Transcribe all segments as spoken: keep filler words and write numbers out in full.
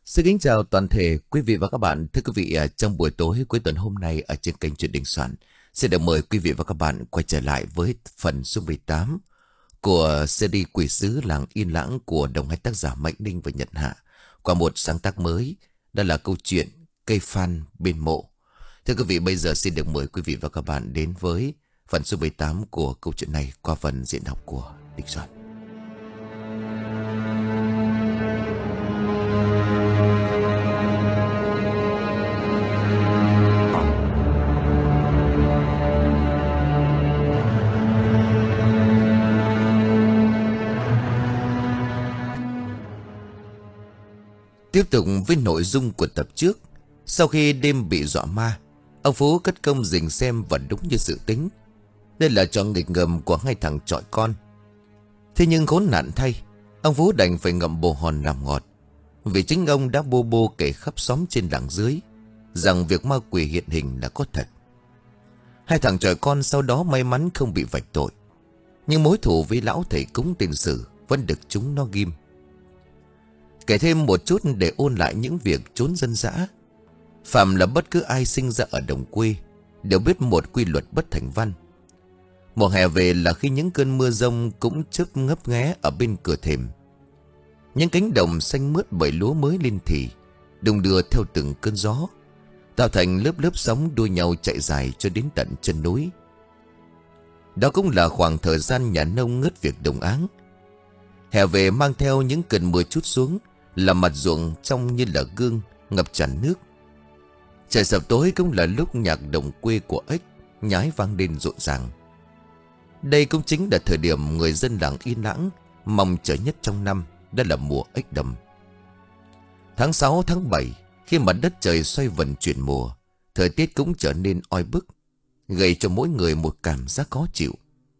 Xin kính chào toàn thể quý vị và các bạn. Thưa quý vị, à, trong buổi tối cuối tuần hôm nay ở trên kênh Chuyện Đình Soạn, xin được mời quý vị và các bạn quay trở lại với phần số mười tám của series Quỷ Sứ Làng Yên Lãng của đồng hai tác giả Mạnh Ninh và Nhật Hạ, qua một sáng tác mới, đó là câu chuyện Cây Phan Bên Mộ. Thưa quý vị, bây giờ xin được mời quý vị và các bạn đến với phần số mười tám của câu chuyện này qua phần diễn đọc của Đình Soạn. Tiếp tục với nội dung của tập trước. Sau khi đêm bị dọa ma, ông Phú cất công rình xem và đúng như dự tính. Đây là trò nghịch ngợm của hai thằng chọi con. Thế nhưng khốn nạn thay, ông Phú đành phải ngậm bồ hòn làm ngọt. Vì chính ông đã bô bô kể khắp xóm trên làng dưới rằng việc ma quỷ hiện hình là có thật. Hai thằng chọi con sau đó may mắn không bị vạch tội, nhưng mối thù với lão thầy cúng tiền sử vẫn được chúng nó ghim. Kể thêm một chút để ôn lại những việc trốn dân dã. Phạm là bất cứ ai sinh ra ở đồng quê đều biết một quy luật bất thành văn. Mùa hè về là khi những cơn mưa rông cũng chớp ngấp nghé ở bên cửa thềm. Những cánh đồng xanh mướt bởi lúa mới lên thì đung đưa theo từng cơn gió, tạo thành lớp lớp sóng đua nhau chạy dài cho đến tận chân núi. Đó cũng là khoảng thời gian nhà nông ngớt việc đồng áng. Hè về mang theo những cơn mưa trút xuống, làm mặt ruộng trông như là gương ngập tràn nước. Trời sập tối cũng là lúc nhạc đồng quê của ếch nhái vang lên rộn ràng. Đây cũng chính là thời điểm người dân làng Yên Lãng mong chờ nhất trong năm, đó là mùa ếch đầm. Tháng sáu, tháng bảy, khi mặt đất trời xoay vần chuyển mùa, thời tiết cũng trở nên oi bức, gây cho mỗi người một cảm giác khó chịu.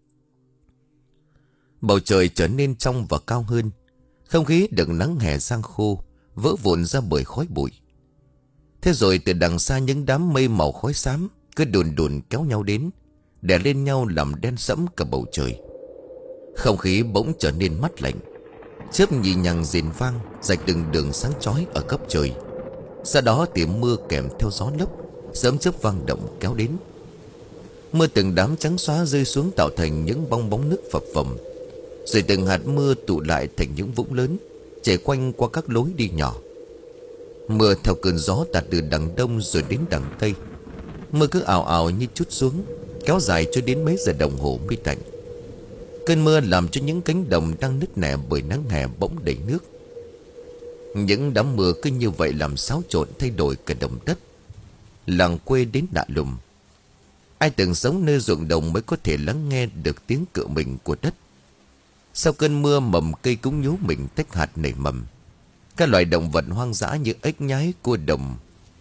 Bầu trời trở nên trong và cao hơn, không khí được nắng hè giăng khô, vỡ vụn ra bởi khói bụi. Thế rồi từ đằng xa những đám mây màu khói xám cứ đùn đùn kéo nhau đến, đè lên nhau làm đen sẫm cả bầu trời. Không khí bỗng trở nên mát lạnh, chớp nhì nhằng rền vang rạch từng đường sáng chói ở cấp trời. Sau đó thì mưa kèm theo gió lốc, sớm chớp vang động kéo đến. Mưa từng đám trắng xóa rơi xuống tạo thành những bong bóng nước phập phồng, rồi từng hạt mưa tụ lại thành những vũng lớn chảy quanh qua các lối đi nhỏ. Mưa theo cơn gió tạt từ đằng đông rồi đến đằng tây. Mưa cứ ào ào như trút xuống, kéo dài cho đến mấy giờ đồng hồ mới tạnh. Cơn mưa làm cho những cánh đồng đang nứt nẻ bởi nắng hè bỗng đầy nước. Những đám mưa cứ như vậy làm xáo trộn thay đổi cả đồng đất. Làng quê đến lạ lùng. Ai từng sống nơi ruộng đồng mới có thể lắng nghe được tiếng cựa mình của đất. Sau cơn mưa, mầm cây cũng nhú mình tách hạt nảy mầm. Các loài động vật hoang dã như ếch nhái, cua đồng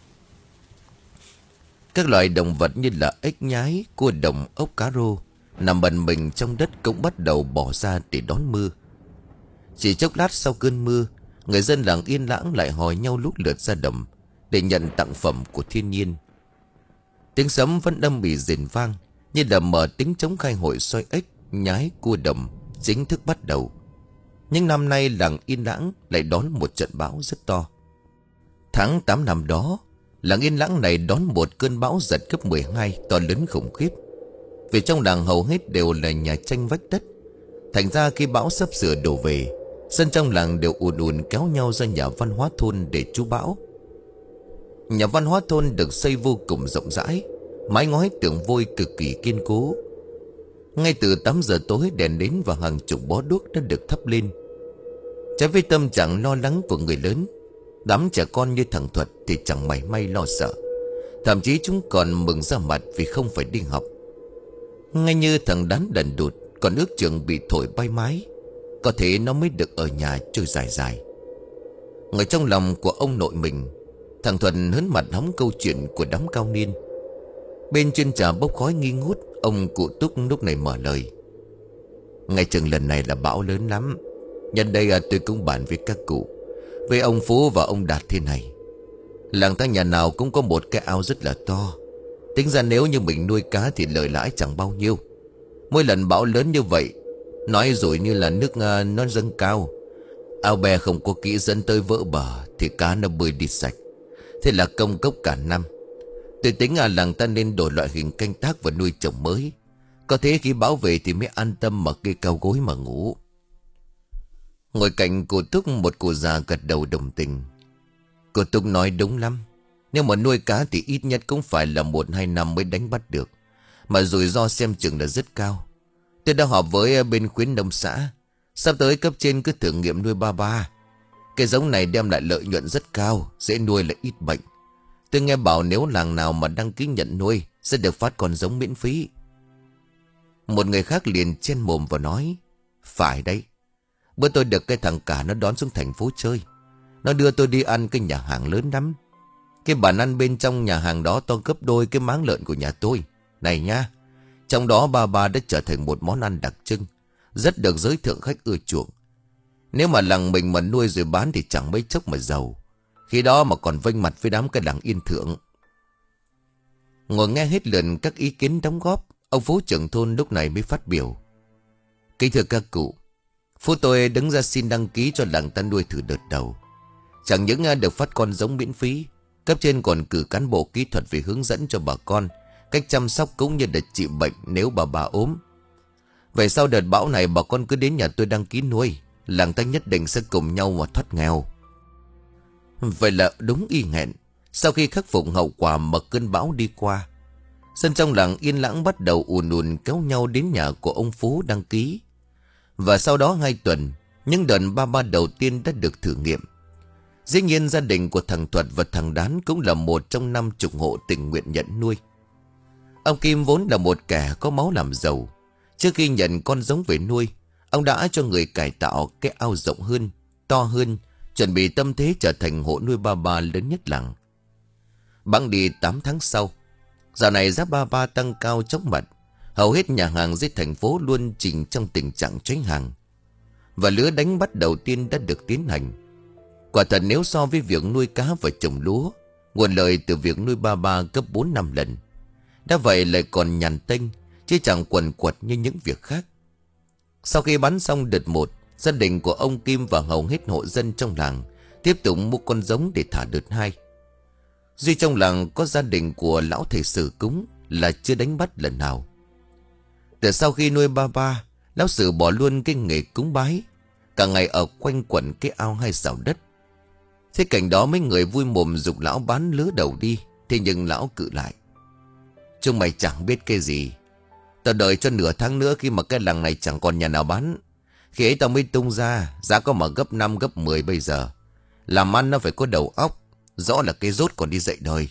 Các loài động vật như là ếch nhái, cua đồng, ốc cá rô nằm bần mình trong đất cũng bắt đầu bỏ ra để đón mưa. Chỉ chốc lát sau cơn mưa, người dân làng Yên Lãng lại hò nhau lút lượt ra đồng để nhận tặng phẩm của thiên nhiên. Tiếng sấm vẫn âm ỉ rền vang, như là mở tiếng trống khai hội soi ếch nhái, cua đồng chính thức bắt đầu. Nhưng năm nay làng Yên Lãng lại đón một trận bão rất to. Tháng tám năm đó, làng Yên Lãng này đón một cơn bão giật cấp mười hai to lớn khủng khiếp. Vì trong làng hầu hết đều là nhà tranh vách đất, thành ra khi bão sắp sửa đổ về, dân trong làng đều ùn ùn kéo nhau ra nhà văn hóa thôn để trú bão. Nhà văn hóa thôn được xây vô cùng rộng rãi, mái ngói tường vôi cực kỳ kiên cố. Ngay từ tám giờ tối, đèn nến và hàng chục bó đuốc đã được thắp lên. Trái với tâm trạng lo lắng của người lớn, đám trẻ con như thằng Thuật thì chẳng mảy may lo sợ. Thậm chí chúng còn mừng ra mặt vì không phải đi học. Ngay như thằng Đán đần đụt còn ước chừng bị thổi bay mái, có thể nó mới được ở nhà chơi dài dài. Ngồi trong lòng của ông nội mình, thằng Thuần hớn mặt hóng câu chuyện của đám cao niên. Bên trên trà bốc khói nghi ngút, ông cụ Túc lúc này mở lời. Ngày chừng lần này là bão lớn lắm. Nhân đây à, tôi cũng bàn với các cụ, với ông Phú và ông Đạt thế này. Làng ta nhà nào cũng có một cái ao rất là to. Tính ra nếu như mình nuôi cá thì lời lãi chẳng bao nhiêu. Mỗi lần bão lớn như vậy, nói rồi như là nước uh, nó dâng cao, ao bè không có kỹ dẫn tới vỡ bờ thì cá nó bơi đi sạch. Thế là công cốc cả năm. Tôi tính à làng ta nên đổi loại hình canh tác và nuôi trồng mới. Có thế khi bão về thì mới an tâm mà kê cao gối mà ngủ. Ngồi cạnh cô Túc, một cô già gật đầu đồng tình. Cô Túc nói đúng lắm. Nếu mà nuôi cá thì ít nhất cũng phải là một hai năm mới đánh bắt được. Mà rủi ro xem chừng là rất cao. Tôi đã họp với bên khuyến nông xã. Sắp tới cấp trên cứ thử nghiệm nuôi ba ba. Cái giống này đem lại lợi nhuận rất cao, dễ nuôi lại ít bệnh. Tôi nghe bảo nếu làng nào mà đăng ký nhận nuôi sẽ được phát con giống miễn phí. Một người khác liền chen mồm và nói: phải đấy. Bữa tôi được cái thằng cả nó đón xuống thành phố chơi. Nó đưa tôi đi ăn cái nhà hàng lớn lắm. Cái bàn ăn bên trong nhà hàng đó to gấp đôi cái máng lợn của nhà tôi. Này nha, trong đó ba ba đã trở thành một món ăn đặc trưng, rất được giới thượng khách ưa chuộng. Nếu mà làng mình mà nuôi rồi bán thì chẳng mấy chốc mà giàu. Khi đó mà còn vênh mặt với đám cái làng yên thượng. Ngồi nghe hết lượt các ý kiến đóng góp, ông Phú trưởng thôn lúc này mới phát biểu: kính thưa các cụ, Phú tôi đứng ra xin đăng ký cho làng ta nuôi thử đợt đầu. Chẳng những được phát con giống miễn phí, cấp trên còn cử cán bộ kỹ thuật về hướng dẫn cho bà con cách chăm sóc cũng như để trị bệnh nếu bà bà ốm. Vậy sau đợt bão này bà con cứ đến nhà tôi đăng ký nuôi, làng ta nhất định sẽ cùng nhau mà thoát nghèo. Vậy là đúng y hẹn. Sau khi khắc phục hậu quả mà cơn bão đi qua, dân trong làng yên lãng bắt đầu ùn ùn kéo nhau đến nhà của ông Phú đăng ký. Và sau đó hai tuần, những đợt ba ba đầu tiên đã được thử nghiệm. Dĩ nhiên gia đình của thằng Thuật và thằng Đán cũng là một trong năm chục hộ tình nguyện nhận nuôi. Ông Kim vốn là một kẻ có máu làm giàu. Trước khi nhận con giống về nuôi, ông đã cho người cải tạo cái ao rộng hơn, to hơn, chuẩn bị tâm thế trở thành hộ nuôi ba ba lớn nhất làng. Bẵng đi tám tháng sau, dạo này giá ba ba tăng cao chóng mặt. Hầu hết nhà hàng dưới thành phố luôn chìm trong tình trạng cháy hàng. Và lứa đánh bắt đầu tiên đã được tiến hành. Quả thật nếu so với việc nuôi cá và trồng lúa, nguồn lợi từ việc nuôi ba ba gấp bốn năm lần. Đã vậy lại còn nhàn tênh, chứ chẳng quần quật như những việc khác. Sau khi bắn xong đợt một, gia đình của ông Kim và hầu hết hộ dân trong làng tiếp tục mua con giống để thả đợt hai. Duy trong làng có gia đình của lão thầy Sử cúng là chưa đánh bắt lần nào. Từ sau khi nuôi ba ba, lão Sử bỏ luôn cái nghề cúng bái, cả ngày ở quanh quẩn cái ao hai xào đất. Thế cảnh đó mấy người vui mồm giục lão bán lứa đầu đi. Thế nhưng lão cự lại: chúng mày chẳng biết cái gì. Tao đợi cho nửa tháng nữa khi mà cái làng này chẳng còn nhà nào bán. Khi ấy tao mới tung ra, giá có mà gấp năm gấp mười bây giờ. Làm ăn nó phải có đầu óc, rõ là cái rốt còn đi dạy đời.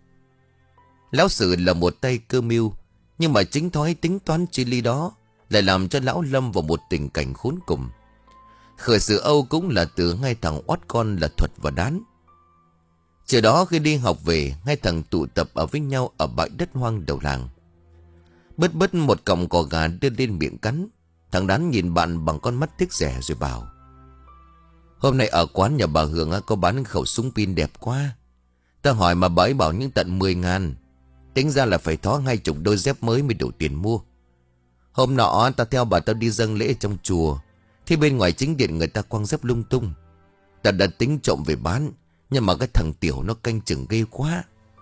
Lão Sử là một tay cơ mưu, nhưng mà chính thói tính toán chi ly đó lại làm cho lão lâm vào một tình cảnh khốn cùng. Khởi sự Âu cũng là từ hai thằng oát con là Thuật và Đán. Chiều đó khi đi học về, hai thằng tụ tập ở với nhau ở bãi đất hoang đầu làng. Bứt bứt một cọng cỏ gà đưa lên miệng cắn. Thằng Đán nhìn bạn bằng con mắt tiếc rẻ rồi bảo: hôm nay ở quán nhà bà Hường có bán khẩu súng pin đẹp quá. Ta hỏi mà bà ấy bảo những tận mười ngàn. Tính ra là phải thó hai chục đôi dép mới mới đủ tiền mua. Hôm nọ ta theo bà tao đi dâng lễ trong chùa, thì bên ngoài chính điện người ta quăng dép lung tung. Ta đã tính trộm về bán, nhưng mà cái thằng Tiểu nó canh chừng ghê quá.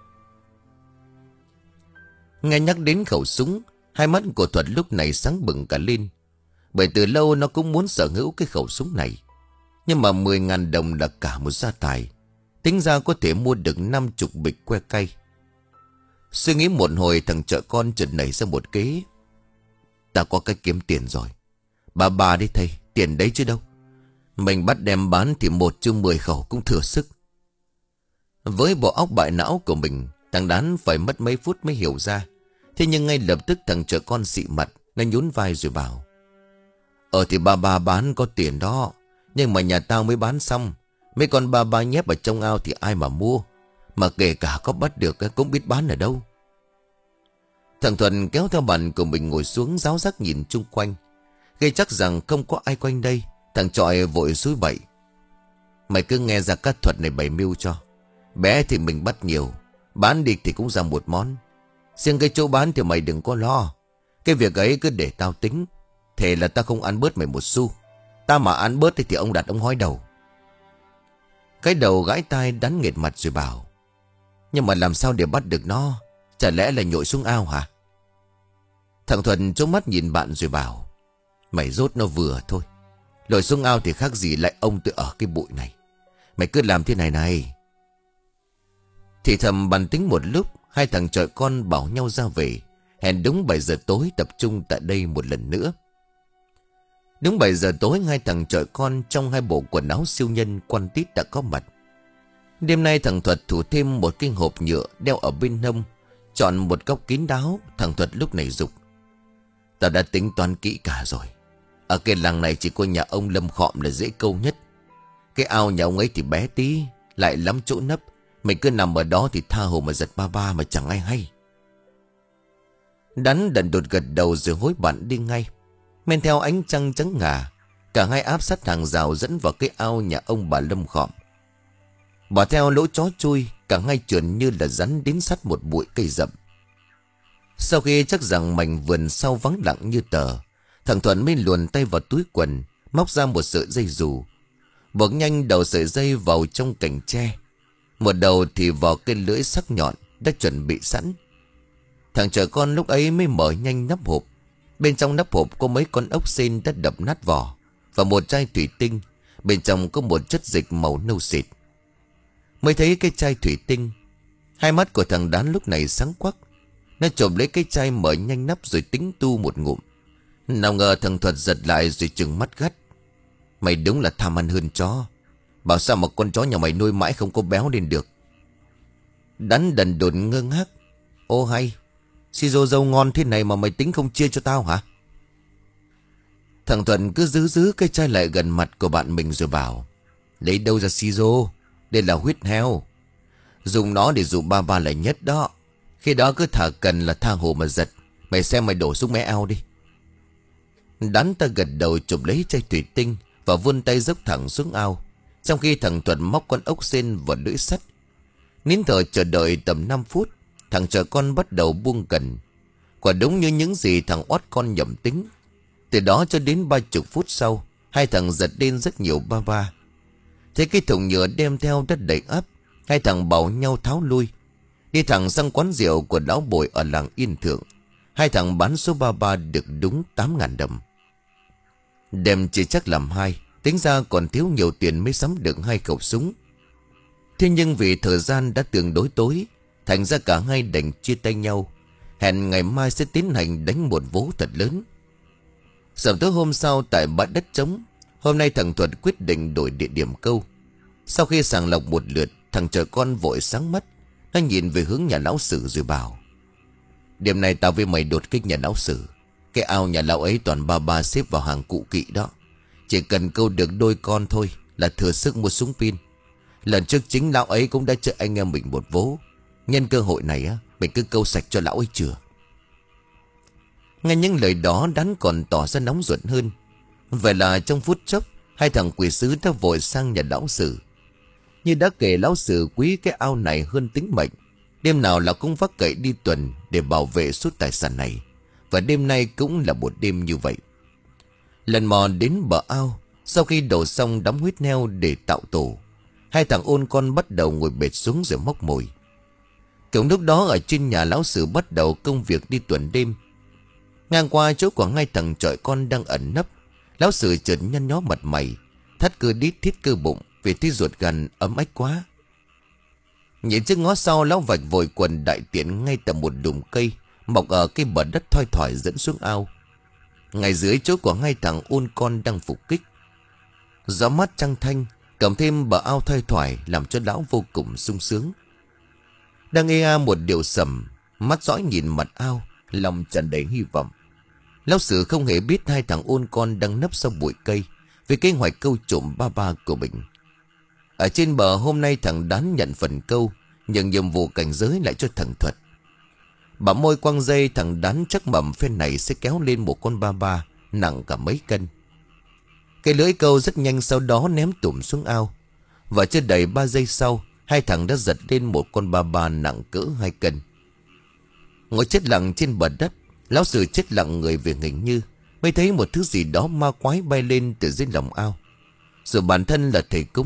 Nghe nhắc đến khẩu súng, hai mắt của Thuật lúc này sáng bừng cả lên. Bởi từ lâu nó cũng muốn sở hữu cái khẩu súng này. Nhưng mà mười ngàn đồng là cả một gia tài. Tính ra có thể mua được năm chục bịch que cay. Suy nghĩ một hồi, thằng chợ con chợt nảy ra một kế: ta có cách kiếm tiền rồi. Bà bà đi thầy, tiền đấy chứ đâu. Mình bắt đem bán thì một chứ mười khẩu cũng thừa sức. Với bộ óc bại não của mình, thằng Đán phải mất mấy phút mới hiểu ra. Thế nhưng ngay lập tức thằng chợ con xị mặt, nó nhún vai rồi bảo: Ờ thì bà bà bán có tiền đó, nhưng mà nhà tao mới bán xong. Mấy con bà bà nhép ở trong ao thì ai mà mua. Mà kể cả có bắt được cũng biết bán ở đâu. Thằng Thuần kéo theo bạn của mình ngồi xuống ráo rác nhìn chung quanh. Gây chắc rằng không có ai quanh đây, thằng Trọi vội xúi bậy: mày cứ nghe ra các thuật này bày mưu cho. Bé thì mình bắt nhiều, bán đi thì cũng ra một món. Riêng cái chỗ bán thì mày đừng có lo. Cái việc ấy cứ để tao tính. Thề là tao không ăn bớt mày một xu. Tao mà ăn bớt thì, thì ông đặt ông hói đầu. Cái đầu gãi tai đắn nghệt mặt rồi bảo: Nhưng mà làm sao để bắt được nó? Chả lẽ là nhội xuống ao hả? Thằng Thuận trố mắt nhìn bạn rồi bảo: Mày rốt nó vừa thôi. Lội xuống ao thì khác gì lại ông tự ở cái bụi này. Mày cứ làm thế này này. Thì thầm bàn tính một lúc, hai thằng chọi con bảo nhau ra về. Hẹn đúng bảy giờ tối tập trung tại đây một lần nữa. Đúng bảy giờ tối, hai thằng chọi con trong hai bộ quần áo siêu nhân quăn tít đã có mặt. Đêm nay thằng Thuật thủ thêm một cái hộp nhựa đeo ở bên hông, chọn một góc kín đáo. Thằng Thuật lúc này dục: Tao đã tính toán kỹ cả rồi. Ở cái làng này chỉ có nhà ông Lâm Khọm là dễ câu nhất. Cái ao nhà ông ấy thì bé tí, lại lắm chỗ nấp. Mình cứ nằm ở đó thì tha hồ mà giật ba ba mà chẳng ai hay. Đắn đần đột gật đầu rồi hối bạn đi ngay. Men theo ánh trăng trắng ngà, cả hai áp sát hàng rào dẫn vào cái ao nhà ông bà Lâm Khọm. Bỏ theo lỗ chó chui, cả hai trườn như là rắn đến sát một bụi cây rậm. Sau khi chắc rằng mảnh vườn sau vắng lặng như tờ, thằng Thuận mới luồn tay vào túi quần, móc ra một sợi dây dù, buộc nhanh đầu sợi dây vào trong cành tre, một đầu thì vào cái lưỡi sắc nhọn đã chuẩn bị sẵn. Thằng trẻ con lúc ấy mới mở nhanh nắp hộp. Bên trong nắp hộp có mấy con ốc sên đã đập nát vỏ, và một chai thủy tinh. Bên trong có một chất dịch màu nâu xịt. Mới thấy cái chai thủy tinh, hai mắt của thằng Đán lúc này sáng quắc. Nó chộp lấy cái chai mở nhanh nắp rồi tính tu một ngụm. Nào ngờ thằng Thuật giật lại rồi trừng mắt gắt: Mày đúng là tham ăn hơn chó. Bảo sao mà con chó nhà mày nuôi mãi không có béo lên được. Đắn đần đồn ngơ ngác: Ô hay, siro dâu ngon thế này mà mày tính không chia cho tao hả? Thằng Thuận cứ giữ giữ cái chai lại gần mặt của bạn mình rồi bảo: Lấy đâu ra siro? Đây là huyết heo. Dùng nó để dụ ba ba là nhất đó. Khi đó cứ thả cần là tha hồ mà giật. Mày xem mày đổ xuống mé ao đi. Đắn ta gật đầu chụp lấy chai thủy tinh và vươn tay dốc thẳng xuống ao, trong khi thằng Thuận móc con ốc sên vào lưỡi sắt. Nín thở chờ đợi tầm năm phút, thằng trẻ con bắt đầu buông cần. Quả đúng như những gì thằng oát con nhẩm tính. Từ đó cho đến ba chục phút sau, hai thằng giật lên rất nhiều ba ba. Thấy cái thùng nhựa đem theo đất đầy ắp, hai thằng bảo nhau tháo lui, đi thẳng sang quán rượu của lão Bội ở làng Yên Thượng. Hai thằng bán số ba ba được đúng tám ngàn đồng. Đem chỉ chắc làm hai, tính ra còn thiếu nhiều tiền mới sắm được hai khẩu súng. Thế nhưng vì thời gian đã tương đối tối, thành ra cả hai đành chia tay nhau, hẹn ngày mai sẽ tiến hành đánh một vố thật lớn. Sớm tối hôm sau tại bãi đất trống, hôm nay thằng Thuật quyết định đổi địa điểm câu. Sau khi sàng lọc một lượt, thằng trẻ con vội sáng mắt. Nó nhìn về hướng nhà lão Sử rồi bảo: Đêm nay tao với mày đột kích nhà lão Sử. Cái ao nhà lão ấy toàn ba ba xếp vào hàng cụ kỵ đó. Chỉ cần câu được đôi con thôi là thừa sức mua súng pin. Lần trước chính lão ấy cũng đã trợ anh em mình một vố. Nhân cơ hội này á, mình cứ câu sạch cho lão ấy chừa. Nghe những lời đó, Đán còn tỏ ra nóng ruột hơn. Vậy là trong phút chốc, hai thằng quỷ sứ đã vội sang nhà lão Sử. Như đã kể, lão Sử quý cái ao này hơn tính mệnh. Đêm nào lão cũng vác cậy đi tuần để bảo vệ suốt tài sản này. Và đêm nay cũng là một đêm như vậy. Lần mò đến bờ ao, sau khi đổ xong đóng huyết neo để tạo tổ, hai thằng ôn con bắt đầu ngồi bệt xuống rồi móc mồi. Cùng lúc đó ở trên nhà lão Sử bắt đầu công việc đi tuần đêm. Ngang qua chỗ của hai thằng chọi con đang ẩn nấp, lão Sử chợt nhăn nhó mặt mày, thắt cơ đít thít cơ bụng vì thấy ruột gan ấm ách quá. Nhìn trước ngó sau, lão vạch vội quần đại tiện ngay tại một đùm cây mọc ở cái bờ đất thoi thỏi dẫn xuống ao. Ngay dưới chỗ của hai thằng ôn con đang phục kích, gió mát trăng thanh cộng thêm bờ ao thoi thoải làm cho lão vô cùng sung sướng. Đang ê a một điệu sầm, mắt dõi nhìn mặt ao, lòng tràn đầy hy vọng. Lão Sử không hề biết hai thằng ôn con đang nấp sau bụi cây vì kế hoạch câu trộm ba ba của mình. Ở trên bờ hôm nay thằng Đán nhận phần câu, nhưng nhiệm vụ cảnh giới lại cho thằng Thuật. Bà môi quăng dây, thằng Đán chắc mầm phen này sẽ kéo lên một con ba ba nặng cả mấy cân. Cái lưỡi câu rất nhanh sau đó ném tủm xuống ao. Và chưa đầy ba giây sau, hai thằng đã giật lên một con ba ba nặng cỡ hai cân. Ngồi chết lặng trên bờ đất, lão Sử chết lặng người về hình như mới thấy một thứ gì đó ma quái bay lên từ dưới lòng ao. Rồi bản thân là thầy cúng,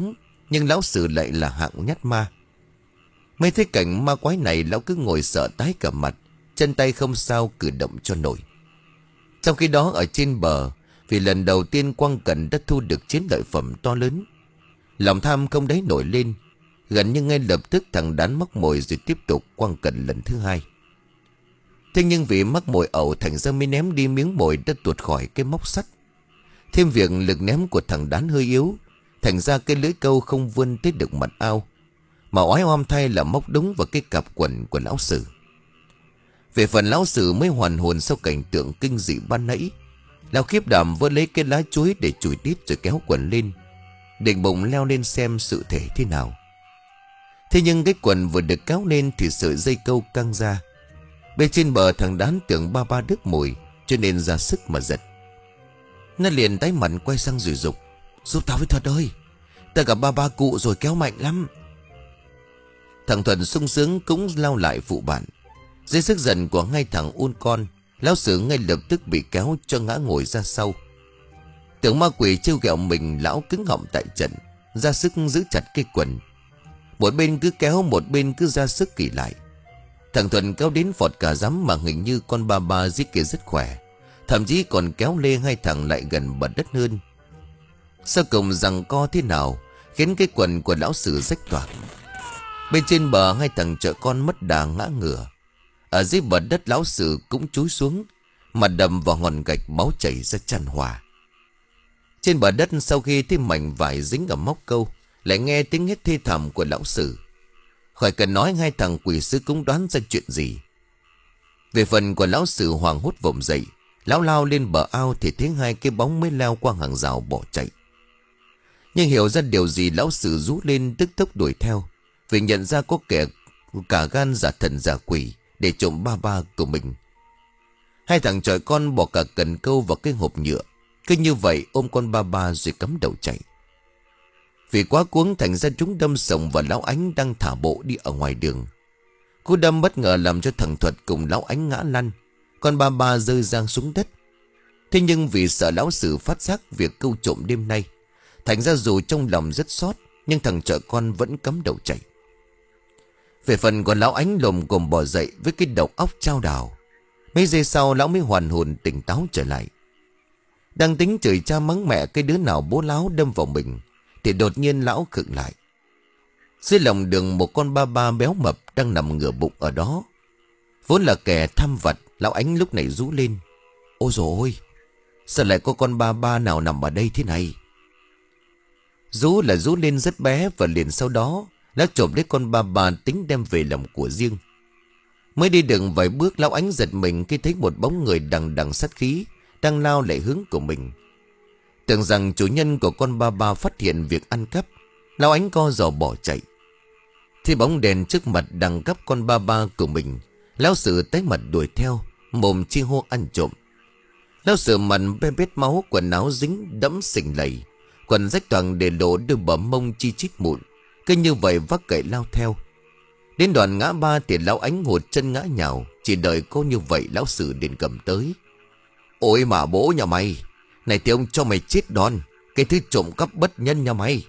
Nhưng lão Sử lại là hạng nhát ma. Mấy thấy cảnh ma quái này, lão cứ ngồi sợ tái cả mặt, chân tay không sao cử động cho nổi. Trong khi đó ở trên bờ, vì lần đầu tiên Quang Cẩn đã thu được chiến lợi phẩm to lớn, lòng tham không đáy nổi lên. Gần như ngay lập tức thằng Đán mắc mồi rồi tiếp tục Quang Cẩn lần thứ hai. Thế nhưng vì mắc mồi ẩu, thành ra mới ném đi miếng mồi đã tuột khỏi cái móc sắt. Thêm việc lực ném của thằng Đán hơi yếu, thành ra cái lưỡi câu không vươn tới được mặt ao, mà oái oăm thay là móc đúng vào cái cặp quần của lão Sử. Về phần lão Sử mới hoàn hồn sau cảnh tượng kinh dị ban nãy. Lão khiếp đảm vơ lấy cái lá chuối để chùi tít rồi kéo quần lên, định bụng leo lên xem sự thể thế nào. Thế nhưng cái quần vừa được kéo lên thì sợi dây câu căng ra. Bên trên bờ thằng Đán tưởng ba ba đứt mồi, cho nên ra sức mà giật. Nó liền tái mặt quay sang rủi rục: "Giúp tao với Thuật ơi, ta gặp ba ba cụ rồi, kéo mạnh lắm." Thằng Thuận sung sướng cũng lao lại phụ bạn. Dưới sức giận của hai thằng ôn con, lão Sử ngay lập tức bị kéo cho ngã ngồi ra sau. Tưởng ma quỷ trêu ghẹo mình, lão cứng họng tại trận, ra sức giữ chặt cái quần. Một bên cứ kéo, một bên cứ ra sức kỳ lại. Thằng Thuận kéo đến phọt cả giấm, mà hình như con ba ba dưới kia rất khỏe, thậm chí còn kéo lê hai thằng lại gần bờ đất hơn. Sau cùng giằng co thế nào khiến cái quần của lão Sử rách toạc. Bên trên bờ hai thằng chợ con mất đà ngã ngửa. Ở dưới bờ đất lão Sử cũng chúi xuống, mặt đầm vào hòn gạch, máu chảy ra chan hòa. Trên bờ đất sau khi thấy mảnh vải dính ở móc câu, lại nghe tiếng hét thê thảm của lão Sử. Khỏi cần nói, hai thằng quỷ sứ cũng đoán ra chuyện gì. Về phần của lão Sử hoảng hốt vùng dậy, lão lao lên bờ ao thì thấy hai cái bóng mới leo qua hàng rào bỏ chạy. Nhưng hiểu ra điều gì, lão Sử rú lên tức tốc đuổi theo, vì nhận ra có kẻ cả gan giả thần giả quỷ để trộm ba ba của mình. Hai thằng chọi con bỏ cả cần câu vào cái hộp nhựa, cứ như vậy ôm con ba ba rồi cắm đầu chạy. Vì quá cuống thành ra chúng đâm sổng vào lão Ánh đang thả bộ đi ở ngoài đường. Cú đâm bất ngờ làm cho thằng Thuật cùng lão Ánh ngã lăn, con ba ba rơi giang xuống đất. Thế nhưng vì sợ lão Sử phát giác việc câu trộm đêm nay, thành ra dù trong lòng rất xót, nhưng thằng chọi con vẫn cắm đầu chạy. Về phần của lão Ánh lồm cồm bò dậy với cái đầu óc chao đảo. Mấy giây sau lão mới hoàn hồn tỉnh táo trở lại. Đang tính chửi cha mắng mẹ cái đứa nào bố láo đâm vào mình, thì đột nhiên lão khựng lại. Dưới lòng đường một con ba ba béo mập đang nằm ngửa bụng ở đó. Vốn là kẻ tham vật, lão Ánh lúc này rú lên: "Ôi dồi ôi, sao lại có con ba ba nào nằm ở đây thế này?" Rú là rú lên rất bé, và liền sau đó lão trộm lấy con ba ba tính đem về làm của riêng. Mới đi được vài bước, lão Ánh giật mình khi thấy một bóng người đằng đằng sát khí đang lao lại hướng của mình. Tưởng rằng chủ nhân của con ba ba phát hiện việc ăn cắp, lão Ánh co giò bỏ chạy. Thì bóng đèn trước mặt đằng cắp con ba ba của mình, lão Sử tái mặt đuổi theo, mồm chi hô ăn trộm. Lão Sử mặt bê bết máu, quần áo dính đẫm sình lầy, quần rách toàn để lộ đôi bờ mông chi chít mụn, cứ như vậy vác cậy lao theo. Đến đoạn ngã ba thì lão Ánh hụt chân ngã nhào, chỉ đợi có như vậy lão Sử đến cầm tới: "Ôi mà bố nhà mày, này thì ông cho mày chết đòn, cái thứ trộm cắp bất nhân nhà mày."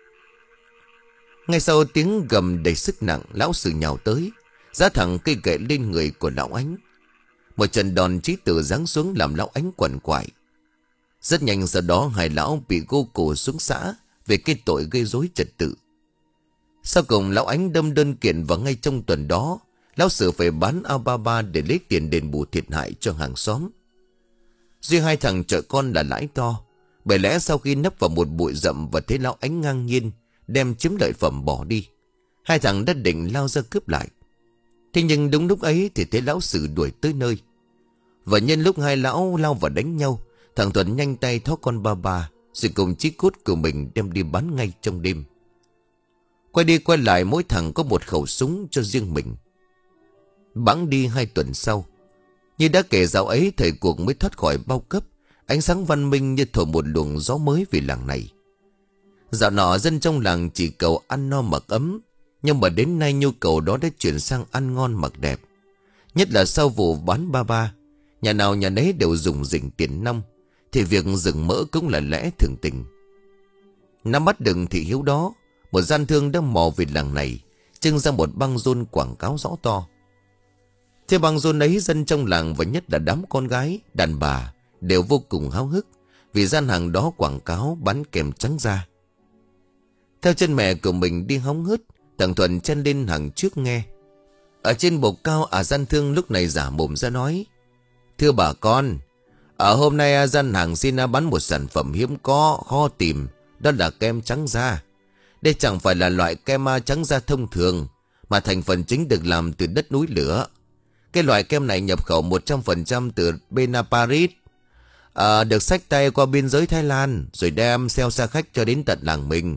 Ngay sau tiếng gầm đầy sức nặng, lão Sử nhào tới, giã thẳng cây gậy lên người của lão Ánh. Một trận đòn chí tử giáng xuống làm lão Ánh quằn quại. Rất nhanh sau đó hai lão bị gô cổ xuống xã về cái tội gây rối trật tự. Sau cùng lão Ánh đâm đơn kiện, và ngay trong tuần đó lão Sử phải bán ao ba ba để lấy tiền đền bù thiệt hại cho hàng xóm. Riêng hai thằng chợ con là lãi to, bởi lẽ sau khi nấp vào một bụi rậm và thấy lão Ánh ngang nhiên đem chiếm lợi phẩm bỏ đi, hai thằng đã định lao ra cướp lại. Thế nhưng đúng lúc ấy thì thấy lão Sử đuổi tới nơi, và nhân lúc hai lão lao vào đánh nhau, thằng Thuận nhanh tay tháo con ba ba rồi cùng chiếc cốt của mình đem đi bán ngay trong đêm. Quay đi quay lại mỗi thằng có một khẩu súng cho riêng mình. Bẵng đi hai tuần sau, như đã kể dạo ấy thời cuộc mới thoát khỏi bao cấp, ánh sáng văn minh như thổi một luồng gió mới về làng này. Dạo nọ dân trong làng chỉ cầu ăn no mặc ấm, nhưng mà đến nay nhu cầu đó đã chuyển sang ăn ngon mặc đẹp. Nhất là sau vụ bán ba ba, nhà nào nhà nấy đều dùng dình tiền nong, thì việc rừng mỡ cũng là lẽ thường tình. Nắm bắt được thị hiếu đó, một gian thương đã mò về làng này, trưng ra một băng rôn quảng cáo rõ to. Thế băng rôn ấy, dân trong làng và nhất là đám con gái, đàn bà đều vô cùng háo hức vì gian hàng đó quảng cáo bán kem trắng da. Theo chân mẹ của mình đi hóng hớt, thằng Thuận chen lên hàng trước nghe. Ở trên bục cao, à gian thương lúc này giả mồm ra nói: "Thưa bà con, ở hôm nay gian hàng xin bán một sản phẩm hiếm có, khó tìm, đó là kem trắng da. Đây chẳng phải là loại kem trắng da thông thường, mà thành phần chính được làm từ đất núi lửa. Cái loại kem này nhập khẩu một trăm phần trăm từ bên Paris, à, được xách tay qua biên giới Thái Lan, rồi đem xeo xa khách cho đến tận làng mình."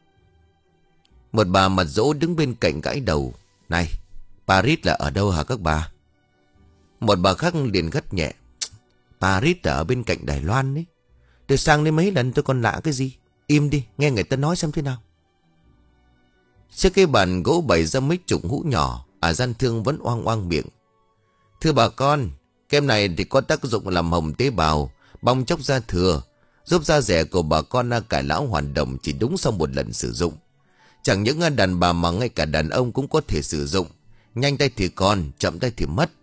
Một bà mặt dỗ đứng bên cạnh gãi đầu: "Này, Paris là ở đâu hả các bà?" Một bà khác liền gắt nhẹ: "Paris là ở bên cạnh Đài Loan ấy. Tôi sang đây mấy lần tôi còn lạ cái gì. Im đi, nghe người ta nói xem thế nào." Trước cái bàn gỗ bày ra mấy chục hũ nhỏ, à gian thương vẫn oang oang miệng: "Thưa bà con, kem này thì có tác dụng làm hồng tế bào, bong chóc da thừa, giúp da rẻ của bà con cải lão hoàn đồng chỉ đúng sau một lần sử dụng. Chẳng những đàn bà mà ngay cả đàn ông cũng có thể sử dụng. Nhanh tay thì còn, chậm tay thì mất."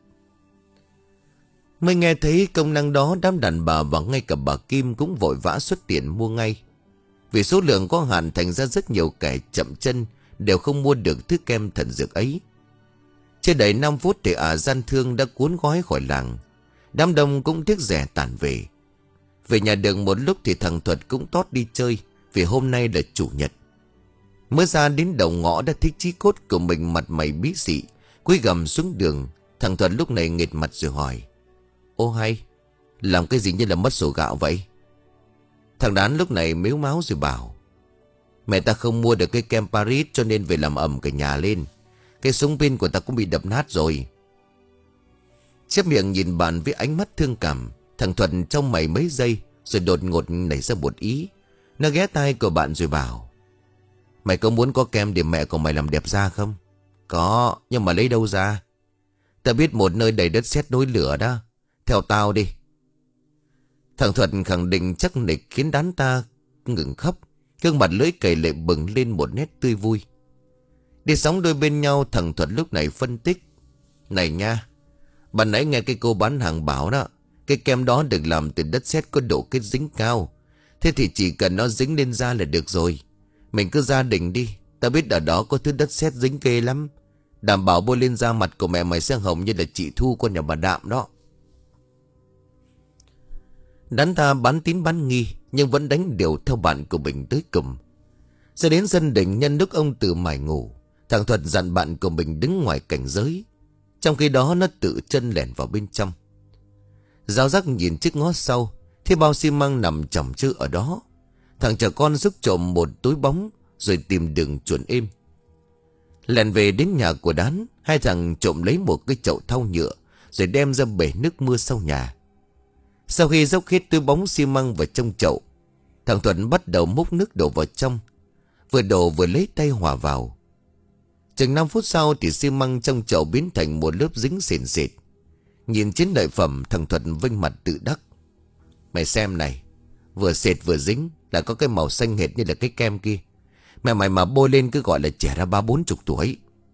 Mới nghe thấy công năng đó, đám đàn bà và ngay cả bà Kim cũng vội vã xuất tiền mua ngay. Vì số lượng có hạn, thành ra rất nhiều kẻ chậm chân đều không mua được thứ kem thần dược ấy. Chưa đầy năm phút thì ả gian thương đã cuốn gói khỏi làng. Đám đông cũng tiếc rẻ tản về. Về nhà được một lúc thì thằng Thuật cũng tót đi chơi, vì hôm nay là chủ nhật. Mới ra đến đầu ngõ đã thấy chí cốt của mình mặt mày bí dị, cúi gằm xuống đường. Thằng Thuật lúc này nghệt mặt rồi hỏi: "Ô hay, làm cái gì như là mất sổ gạo vậy?" Thằng Đán lúc này mếu máo rồi bảo: "Mẹ ta không mua được cái kem Paris cho nên về làm ầm cả nhà lên. Cái súng pin của ta cũng bị đập nát rồi." Chép miệng nhìn bạn với ánh mắt thương cảm, thằng Thuận trong mày mấy giây rồi đột ngột nảy ra một ý. Nó ghé tai của bạn rồi bảo: "Mày có muốn có kem để mẹ của mày làm đẹp da không?" "Có, nhưng mà lấy đâu ra?" "Ta biết một nơi đầy đất sét núi lửa đó. Theo tao đi." Thằng Thuận khẳng định chắc nịch khiến Đán ta ngừng khóc. Gương mặt lưỡi cày lại bừng lên một nét tươi vui. Đi sóng đôi bên nhau, thằng Thuận lúc này phân tích: "Này nha, bạn nãy nghe cái cô bán hàng bảo đó, cái kem đó được làm từ đất sét có độ kết dính cao. Thế thì chỉ cần nó dính lên da là được rồi. Mình cứ gia đình đi, ta biết ở đó có thứ đất sét dính kê lắm. Đảm bảo bôi lên da mặt của mẹ mày sẽ hồng như là chị Thu con nhà bà Đạm đó." Đán ta bán tín bán nghi, nhưng vẫn đánh điều theo bạn của mình tới cùng. Ra đến sân đình, nhân lúc ông Từ mải ngủ, thằng Thuật dặn bạn của mình đứng ngoài cảnh giới. Trong khi đó nó tự chân lẻn vào bên trong. Giáo giác nhìn chiếc ngó sau, thấy bao xi măng nằm chồng chữ ở đó. Thằng trẻ con giúp trộm một túi bóng, rồi tìm đường chuồn êm. Lẻn về đến nhà của Đán, hai thằng trộm lấy một cái chậu thau nhựa, rồi đem ra bể nước mưa sau nhà. Sau khi dốc hết túi bóng xi măng vào trong chậu, thằng Thuận bắt đầu múc nước đổ vào trong. Vừa đổ vừa lấy tay hòa vào. Chừng năm phút sau thì xi măng trong chậu biến thành một lớp dính sền sệt. Nhìn chiến lợi phẩm, thằng Thuận vênh mặt tự đắc: "Mày xem này, vừa sệt vừa dính, là có cái màu xanh hệt như là cái kem kia. Mẹ mày mà bôi lên cứ gọi là trẻ ra ba bốn chục tuổi."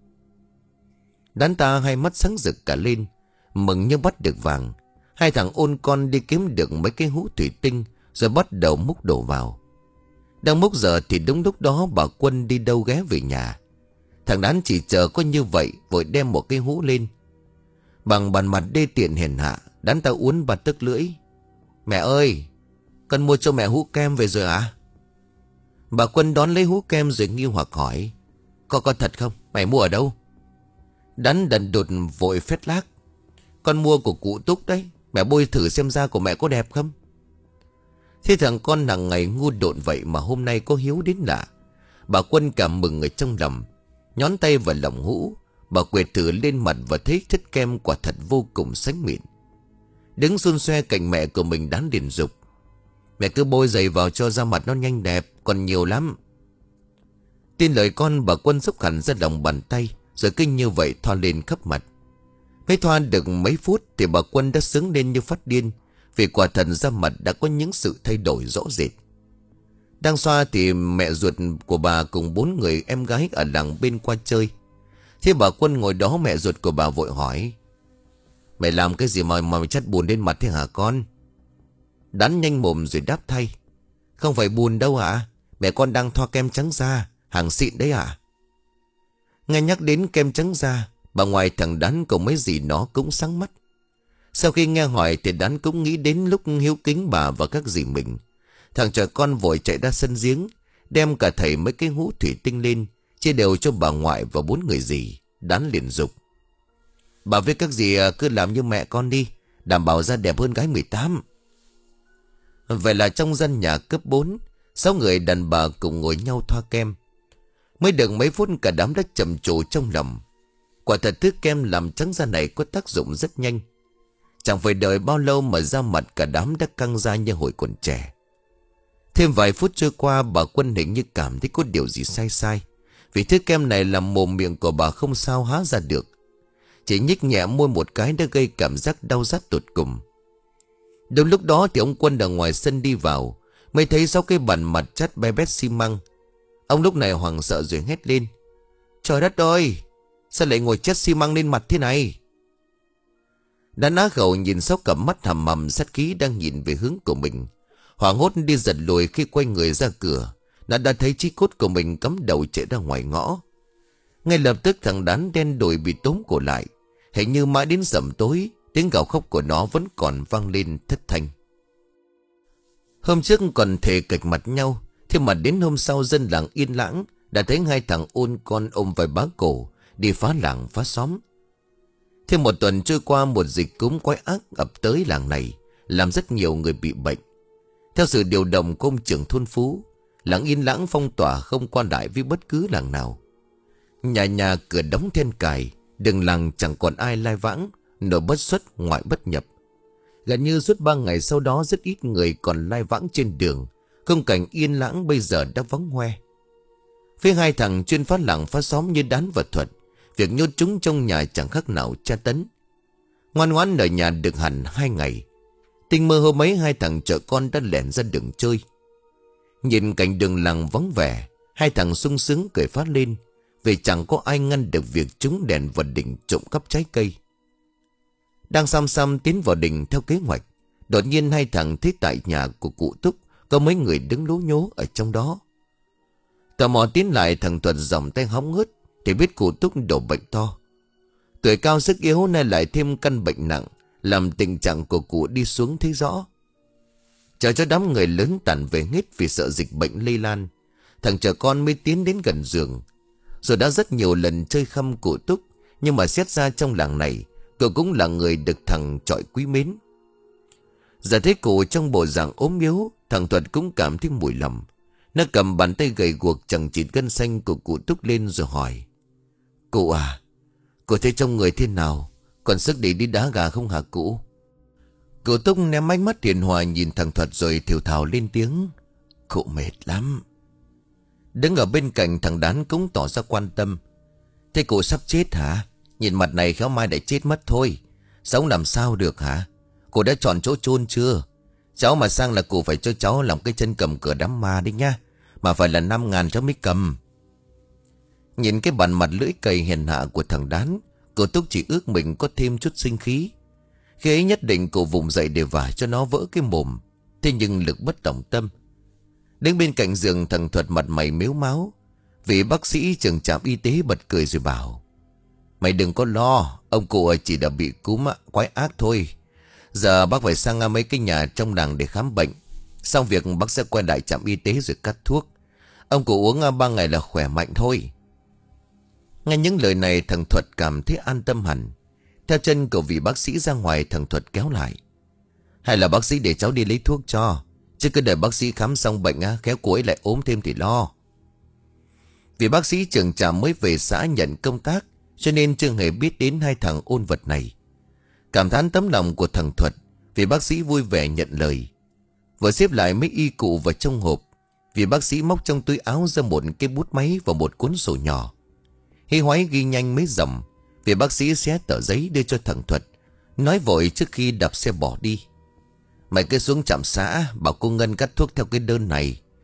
Đán ta hai mắt sáng rực cả lên, mừng như bắt được vàng. Hai thằng ôn con đi kiếm được mấy cái hũ thủy tinh, rồi bắt đầu múc đổ vào. Đang múc giờ thì đúng lúc đó bà Quân đi đâu ghé về nhà. Thằng Đán chỉ chờ có như vậy, vội đem một cái hũ lên. Bằng bàn mặt đê tiện hèn hạ, Đán ta uốn bật tức lưỡi: "Mẹ ơi, con mua cho mẹ hũ kem về rồi à?" Bà Quân đón lấy hũ kem rồi nghi hoặc hỏi: Có có thật không? Mày mua ở đâu?" Đán đần đột vội phét lác: "Con mua của cụ Túc đấy. Mẹ bôi thử xem da của mẹ có đẹp không?" Thế thằng con hàng ngày ngu độn vậy mà hôm nay có hiếu đến lạ. Bà Quân cảm mừng ở trong lòng, nhón tay vào lòng hũ. Bà quệt thử lên mặt và thấy chất kem quả thật vô cùng sánh mịn. Đứng xun xoe cạnh mẹ của mình, Đán liền dục: "Mẹ cứ bôi dày vào cho da mặt nó nhanh đẹp, còn nhiều lắm." Tin lời con, bà Quân xúc hẳn ra lòng bàn tay, rồi kinh như vậy thoa lên khắp mặt. Mới thoa được mấy phút thì bà Quân đã sướng lên như phát điên, vì quả thật da mặt đã có những sự thay đổi rõ rệt. Đang xoa thì mẹ ruột của bà cùng bốn người em gái ở làng bên qua chơi. Thế bà Quân ngồi đó, mẹ ruột của bà vội hỏi: Mày làm cái gì mà mày chắt bùn lên mặt thế hả con? Đán nhanh mồm rồi đáp thay: Không phải bùn đâu ạ, mẹ con đang thoa kem trắng da, hàng xịn đấy ạ. Nghe nhắc đến kem trắng da, bà ngoài thằng Đán cùng mấy gì nó cũng sáng mắt. Sau khi nghe hỏi thì Đán cũng nghĩ đến lúc hiếu kính bà và các dì mình. Thằng trẻ con vội chạy ra sân giếng, đem cả thảy mấy cái hũ thủy tinh lên, chia đều cho bà ngoại và bốn người dì. Đán liền dục: Bà với các dì cứ làm như mẹ con đi, đảm bảo da đẹp hơn gái mười tám. Vậy là trong gian nhà cấp bốn, sáu người đàn bà cùng ngồi nhau thoa kem. Mới được mấy phút cả đám đã trầm trồ trong lòng. Quả thật thứ kem làm trắng da này có tác dụng rất nhanh. Chẳng phải đợi bao lâu mà da mặt cả đám đã căng ra như hồi còn trẻ. Thêm vài phút trôi qua, bà Quân hình như cảm thấy có điều gì sai sai. Vì thứ kem này làm mồm miệng của bà không sao há ra được. Chỉ nhích nhẹ môi một cái đã gây cảm giác đau rát tột cùng. Đúng lúc đó thì ông Quân ở ngoài sân đi vào, mới thấy sáu cái bàn mặt chát be bét xi măng. Ông lúc này hoảng sợ rồi hét lên: Trời đất ơi, sao lại ngồi chất xi măng lên mặt thế này? Đán á khẩu nhìn sáu cặp mắt hầm hầm sát khí đang nhìn về hướng của mình, hoảng hốt đi giật lùi. Khi quay người ra cửa, nó đã thấy chí cốt của mình cắm đầu chạy ra ngoài ngõ. Ngay lập tức thằng Đán đen đùi bị túm cổ lại. Hình như mãi đến sẩm tối, tiếng gào khóc của nó vẫn còn vang lên thất thanh. Hôm trước còn thề kịch mặt nhau, thế mà đến hôm sau dân làng yên lãng đã thấy hai thằng ôn con ôm vai bá cổ đi phá làng phá xóm. Thêm một tuần trôi qua, một dịch cúm quái ác ập tới làng này, làm rất nhiều người bị bệnh. Theo sự điều động của ông trưởng thôn Phú, làng yên lãng phong tỏa không qua lại với bất cứ làng nào. Nhà nhà cửa đóng then cài, đường làng chẳng còn ai lai vãng, nội bất xuất ngoại bất nhập. Gần như suốt ba ngày sau đó rất ít người còn lai vãng trên đường. Khung cảnh yên lãng bây giờ đã vắng hoe. Phía hai thằng chuyên phá làng phá xóm như Đán và Thuật, việc nhốt chúng trong nhà chẳng khác nào tra tấn. Ngoan ngoãn ở nhà được hẳn hai ngày, tinh mơ hôm ấy hai thằng chợ con đã lẻn ra đường chơi. Nhìn cảnh đường làng vắng vẻ, hai thằng sung sướng cười phát lên, vì chẳng có ai ngăn được việc chúng đèn vào đỉnh trộm cắp trái cây. Đang xăm xăm tiến vào đình theo kế hoạch, đột nhiên hai thằng thấy tại nhà của cụ Túc có mấy người đứng lố nhố ở trong đó. Tò mò tiến lại, thằng Thuật giỏng tay hóng hớt thì biết cụ Túc đổ bệnh to. Tuổi cao sức yếu nay lại thêm căn bệnh nặng, làm tình trạng của cụ đi xuống thấy rõ. Chờ cho đám người lớn tản về hết vì sợ dịch bệnh lây lan, thằng trẻ con mới tiến đến gần giường. Rồi đã rất nhiều lần chơi khăm cụ Túc, nhưng mà xét ra trong làng này, cậu cũng là người được thằng trọi quý mến. Giờ thấy cụ trong bộ dạng ốm yếu, thằng Thuật cũng cảm thấy mùi lòng. Nó cầm bàn tay gầy guộc chẳng chịt gân xanh của cụ Túc lên rồi hỏi: Cụ à, cụ thấy trong người thế nào? Còn sức để đi đá gà không hả cụ? Cụ Túc ném ánh mắt hiền hòa nhìn thằng Thuật rồi thều thào lên tiếng: Cụ mệt lắm. Đứng ở bên cạnh thằng Đán cũng tỏ ra quan tâm: Thế cụ sắp chết hả? Nhìn mặt này khéo mai đã chết mất thôi. Sống làm sao được hả? Cụ đã chọn chỗ chôn chưa? Cháu mà sang là cụ phải cho cháu làm cái chân cầm cửa đám ma đi nha. Mà phải là năm ngàn cháu mới cầm. Nhìn cái bàn mặt lưỡi cày hèn hạ của thằng Đán, cụ Túc chỉ ước mình có thêm chút sinh khí. Khi ấy nhất định cụ vùng dậy để vả cho nó vỡ cái mồm. Thế nhưng lực bất tòng tâm. Đứng bên cạnh giường thằng Thuật mặt mày mếu máu. Vị bác sĩ trưởng trạm y tế bật cười rồi bảo: Mày đừng có lo, ông cụ chỉ đã bị cúm quái ác thôi. Giờ bác phải sang mấy cái nhà trong làng để khám bệnh. Xong việc bác sẽ quay lại trạm y tế rồi cắt thuốc. Ông cụ uống ba ngày là khỏe mạnh thôi. Nghe những lời này thằng Thuật cảm thấy an tâm hẳn. Theo chân của vị bác sĩ ra ngoài, thằng Thuật kéo lại: Hay là bác sĩ để cháu đi lấy thuốc cho, chứ cứ đợi bác sĩ khám xong bệnh khéo cô ấy lại ốm thêm thì lo. Vì bác sĩ trưởng trạm mới về xã nhận công tác, cho nên chưa hề biết đến hai thằng ôn vật này. Cảm thán tấm lòng của thằng Thuật, vì bác sĩ vui vẻ nhận lời. Vừa xếp lại mấy y cụ vào trong hộp, vì bác sĩ móc trong túi áo ra một cái bút máy và một cuốn sổ nhỏ. Hí hoáy ghi nhanh mấy dòng. Vì bác sĩ xé tờ giấy đưa cho thằng Thuật, nói vội trước khi đạp xe bỏ đi: Mày cứ xuống trạm xã, bảo cô Ngân cắt thuốc theo cái đơn này,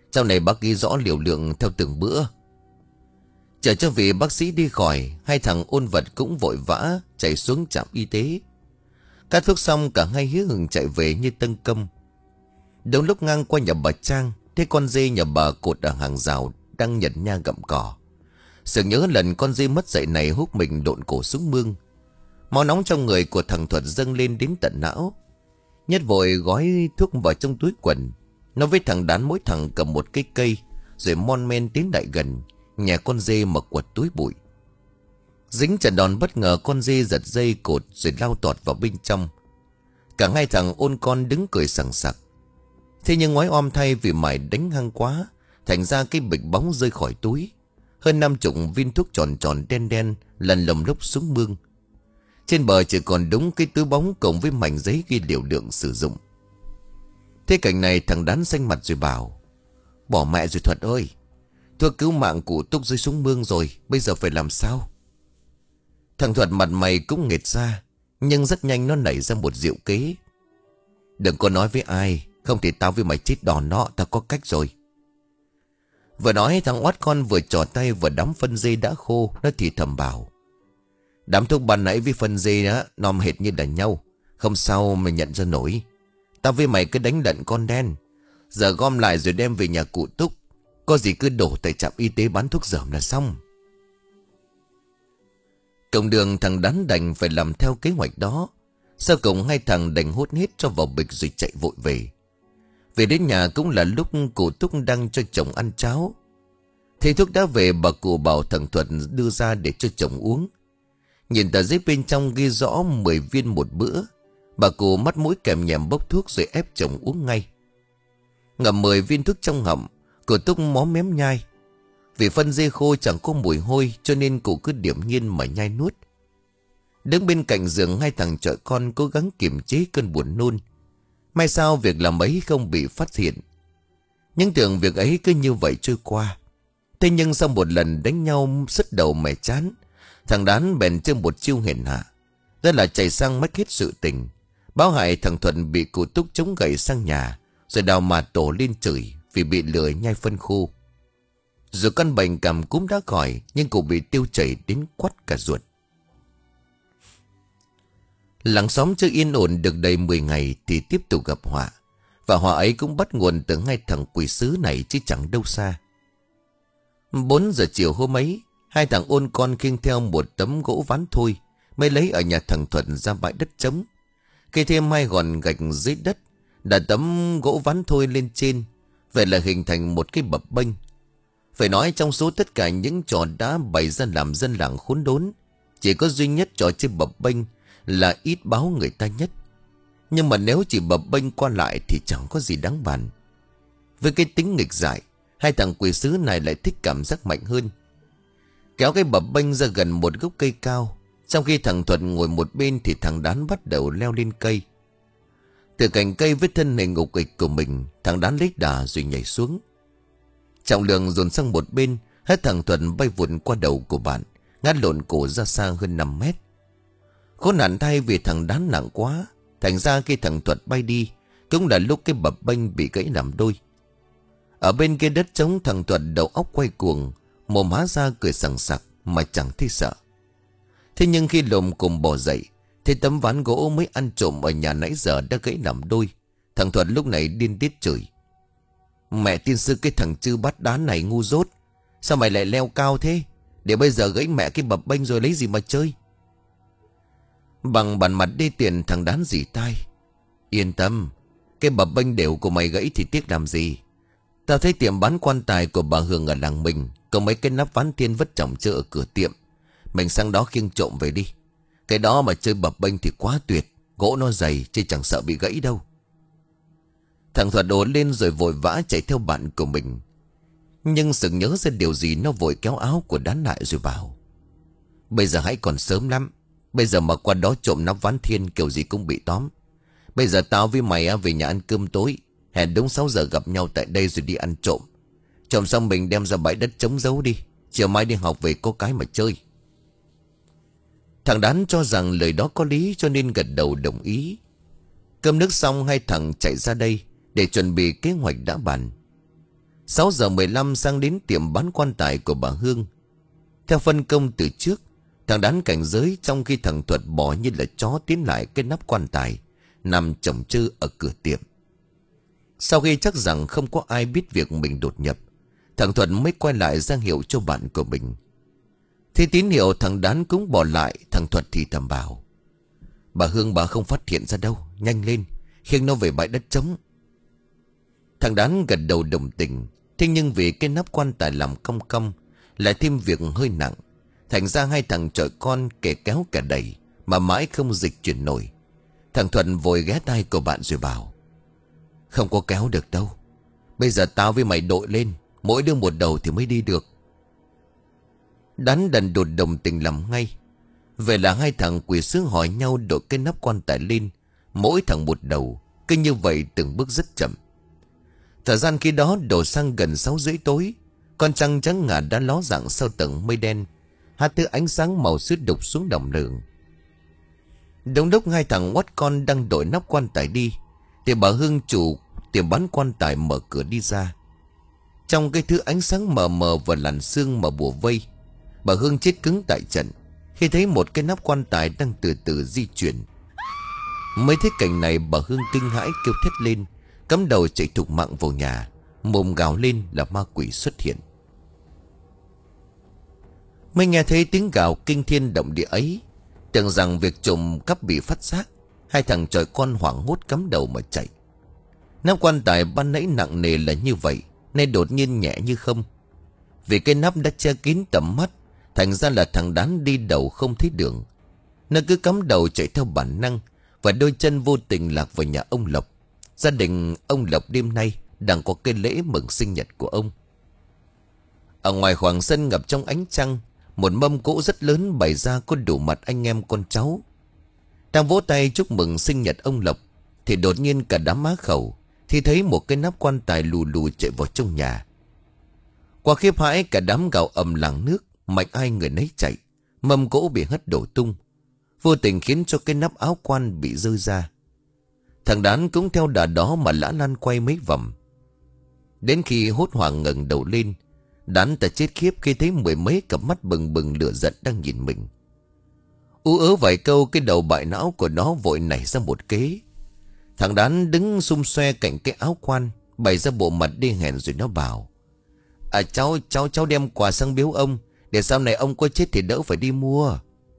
Trong này bác ghi rõ liều lượng theo từng bữa. Chờ cho vị bác sĩ đi khỏi, hai thằng ôn vật cũng vội vã chạy xuống trạm y tế. Cắt thuốc xong cả hai hí hửng chạy về như tân công. Đúng lúc ngang qua nhà bà Trang, thấy con dê nhà bà cột ở hàng rào đang nhặt nha gặm cỏ. Sự nhớ lần con dê mất dạy này hút mình độn cổ xuống mương. Máu nóng trong người của thằng Thuật dâng lên đến tận não. Nhất vội gói thuốc vào trong túi quần. Nó với thằng Đán mỗi thằng cầm một cây cây, rồi mon men tiến lại gần nhà con dê mà quật túi bụi. Dính trận đòn bất ngờ, con dê giật dây cột rồi lao tọt vào bên trong. Cả hai thằng ôn con đứng cười sằng sặc. Thế nhưng ngoái om thay vì mải đánh hăng quá, thành ra cái bịch bóng rơi khỏi túi. Hơn năm chục viên thuốc tròn tròn đen đen lần lầm lốc xuống mương. Trên bờ chỉ còn đúng cái túi bóng cộng với mảnh giấy ghi liều lượng sử dụng. Thế cảnh này thằng Đán xanh mặt rồi bảo: bỏ mẹ rồi Thuật ơi, thuốc cứu mạng cụ Túc rơi xuống mương rồi, bây giờ phải làm sao? Thằng Thuật mặt mày cũng nghệt ra, nhưng rất nhanh nó nảy ra một diệu kế. Đừng có nói với ai, không thì tao với mày chết đòn nó, tao có cách rồi. Vừa nói thằng oát con vừa trò tay vừa đám phân dê đã khô. Nó thì thầm bảo: đám thuốc ban nãy với phân dê á, nom hệt như là nhau, không sao mày nhận ra nổi. Tao với mày cứ đánh lận con đen, giờ gom lại rồi đem về nhà cụ Túc. Có gì cứ đổ tại trạm y tế bán thuốc dởm là xong. Cộng đường thằng Đán đành phải làm theo kế hoạch đó. Sau cùng hai thằng đành hốt hết cho vào bịch rồi chạy vội về. Về đến nhà cũng là lúc cụ Túc đang cho chồng ăn cháo. Thầy thuốc đã về, bà cụ bảo thằng Thuật đưa ra để cho chồng uống. Nhìn tờ giấy bên trong ghi rõ mười viên một bữa. Bà cụ mắt mũi kèm nhèm bốc thuốc rồi ép chồng uống ngay. Ngậm mười viên thuốc trong họng, cụ Túc móm mém nhai. Vì phân dê khô chẳng có mùi hôi cho nên cụ cứ điềm nhiên mà nhai nuốt. Đứng bên cạnh giường hai thằng chọi con cố gắng kiềm chế cơn buồn nôn. May sao việc làm ấy không bị phát hiện. Nhưng tưởng việc ấy cứ như vậy trôi qua. Thế nhưng sau một lần đánh nhau sứt đầu mẻ chán, thằng Đán bèn chơi một chiêu hèn hạ. Đó là chạy sang mất hết sự tình, báo hại thằng Thuận bị cụ Túc chống gậy sang nhà, rồi đào mà tổ lên chửi vì bị lừa nhai phân khô. Dù căn bệnh cảm cúm đã khỏi, nhưng cụ bị tiêu chảy đến quắt cả ruột. Làng xóm chưa yên ổn được đầy mười ngày thì tiếp tục gặp họa. Và họa ấy cũng bắt nguồn từ ngay thằng quỷ sứ này chứ chẳng đâu xa. Bốn giờ chiều hôm ấy, hai thằng ôn con khiêng theo một tấm gỗ ván thôi mới lấy ở nhà thằng Thuận ra bãi đất trống. Cây thêm hai gòn gạch dưới đất, đặt tấm gỗ ván thôi lên trên. Vậy là hình thành một cái bập bênh. Phải nói trong số tất cả những trò đã bày ra làm dân làng khốn đốn, chỉ có duy nhất trò chơi bập bênh là ít báo người ta nhất. Nhưng mà nếu chỉ bập bênh qua lại thì chẳng có gì đáng bàn. Với cái tính nghịch dại, hai thằng quỷ sứ này lại thích cảm giác mạnh hơn. Kéo cái bập bênh ra gần một gốc cây cao. Trong khi thằng Thuận ngồi một bên thì thằng Đán bắt đầu leo lên cây. Từ cành cây với thân hình ngục nghịch của mình, thằng Đán lấy đà rồi nhảy xuống. Trọng lượng dồn sang một bên, hết thằng Thuận bay vụt qua đầu của bạn, ngã lộn cổ ra xa hơn năm mét. Khốn nạn thay vì thằng Đán nặng quá, thành ra khi thằng Thuận bay đi cũng là lúc cái bập bênh bị gãy làm đôi. Ở bên kia đất trống, thằng Thuận đầu óc quay cuồng, mồm há ra cười sằng sặc mà chẳng thấy sợ. Thế nhưng khi lồm cùng bò dậy, thấy tấm ván gỗ mới ăn trộm ở nhà nãy giờ đã gãy làm đôi. Thằng Thuận lúc này điên tiết chửi: mẹ tiên sư, cái thằng chư bắt đán này ngu dốt, sao mày lại leo cao thế? Để bây giờ gãy mẹ cái bập bênh rồi lấy gì mà chơi? Bằng bản mặt đê tiện, thằng Đán rỉ tai: yên tâm, cái bập bênh đều của mày gãy thì tiếc làm gì. Tao thấy tiệm bán quan tài của bà Hường ở làng mình có mấy cái nắp ván thiên vất trọng chơ ở cửa tiệm. Mình sang đó khiêng trộm về đi. Cái đó mà chơi bập bênh thì quá tuyệt, gỗ nó dày chứ chẳng sợ bị gãy đâu. Thằng Thuật ồ lên rồi vội vã chạy theo bạn của mình. Nhưng sực nhớ ra điều gì, nó vội kéo áo của Đán lại rồi bảo: bây giờ hãy còn sớm lắm. Bây giờ mà qua đó trộm nắp ván thiên kiểu gì cũng bị tóm. Bây giờ tao với mày về nhà ăn cơm tối, hẹn đúng sáu giờ gặp nhau tại đây rồi đi ăn trộm. Trộm xong mình đem ra bãi đất trống giấu đi, chiều mai đi học về có cái mà chơi. Thằng Đán cho rằng lời đó có lý cho nên gật đầu đồng ý. Cơm nước xong, hai thằng chạy ra đây để chuẩn bị kế hoạch đã bàn. Sáu giờ mười lăm sang đến tiệm bán quan tài của bà Hương. Theo phân công từ trước, thằng Đán cảnh giới, trong khi thằng Thuật bỏ như là chó tiến lại cái nắp quan tài nằm chồng chơ ở cửa tiệm. Sau khi chắc rằng không có ai biết việc mình đột nhập, thằng Thuật mới quay lại ra hiệu cho bạn của mình. Thì tín hiệu thằng Đán cũng bỏ lại. Thằng Thuật thì thầm bảo: bà Hương bà không phát hiện ra đâu, nhanh lên, khiêng nó về bãi đất trống. Thằng Đán gật đầu đồng tình. Thế nhưng vì cái nắp quan tài làm cong cong, lại thêm việc hơi nặng, thành ra hai thằng chọi con kẻ kéo kẻ đẩy mà mãi không dịch chuyển nổi. Thằng Thuận vội ghé tai của bạn rồi bảo: không có kéo được đâu, bây giờ tao với mày đội lên, mỗi đứa một đầu thì mới đi được. Đán đần đột đồng tình làm ngay. Vậy là hai thằng quỷ sứ hỏi nhau đội cái nắp quan tài lên, mỗi thằng một đầu. Cứ như vậy từng bước rất chậm. Thời gian khi đó đổ sang gần sáu rưỡi tối. Con trăng trắng ngà đã ló dạng sau tầng mây đen, hát thứ ánh sáng màu sứ đục xuống đồng lường. Đúng lúc hai thằng oắt con đang đội nắp quan tài đi, thì bà Hương chủ tiệm bán quan tài mở cửa đi ra. Trong cái thứ ánh sáng mờ mờ và làn sương mà bùa vây, bà Hương chết cứng tại trận khi thấy một cái nắp quan tài đang từ từ di chuyển. Mới thấy cảnh này, bà Hương kinh hãi kêu thét lên, cắm đầu chạy thục mạng vào nhà, mồm gào lên là ma quỷ xuất hiện. Mới nghe thấy tiếng gào kinh thiên động địa ấy, tưởng rằng việc trộm cắp bị phát giác, hai thằng chọi con hoảng hốt cắm đầu mà chạy. Nắp quan tài ban nãy nặng nề là như vậy, nay đột nhiên nhẹ như không. Vì cái nắp đã che kín tầm mắt, thành ra là thằng Đán đi đầu không thấy đường. Nó cứ cắm đầu chạy theo bản năng, và đôi chân vô tình lạc vào nhà ông Lộc. Gia đình ông Lộc đêm nay đang có cái lễ mừng sinh nhật của ông. Ở ngoài khoảng sân ngập trong ánh trăng, một mâm cỗ rất lớn bày ra có đủ mặt anh em con cháu. Đang vỗ tay chúc mừng sinh nhật ông Lộc, thì đột nhiên cả đám má khẩu thì thấy một cái nắp quan tài lù lù chạy vào trong nhà. Qua khiếp hãi, cả đám gào ầm làng nước, mạnh ai người nấy chạy. Mâm cỗ bị hất đổ tung, vô tình khiến cho cái nắp áo quan bị rơi ra. Thằng Đán cũng theo đà đó mà lã lan quay mấy vòng. Đến khi hốt hoảng ngẩng đầu lên, Đán ta chết khiếp khi thấy mười mấy cặp mắt bừng bừng lửa giận đang nhìn mình. Ú ớ vài câu, cái đầu bại não của nó vội nảy ra một kế. Thằng Đán đứng xum xoe cạnh cái áo quan, bày ra bộ mặt đi hèn rồi nó bảo: À cháu, cháu, cháu đem quà sang biếu ông, để sau này ông có chết thì đỡ phải đi mua.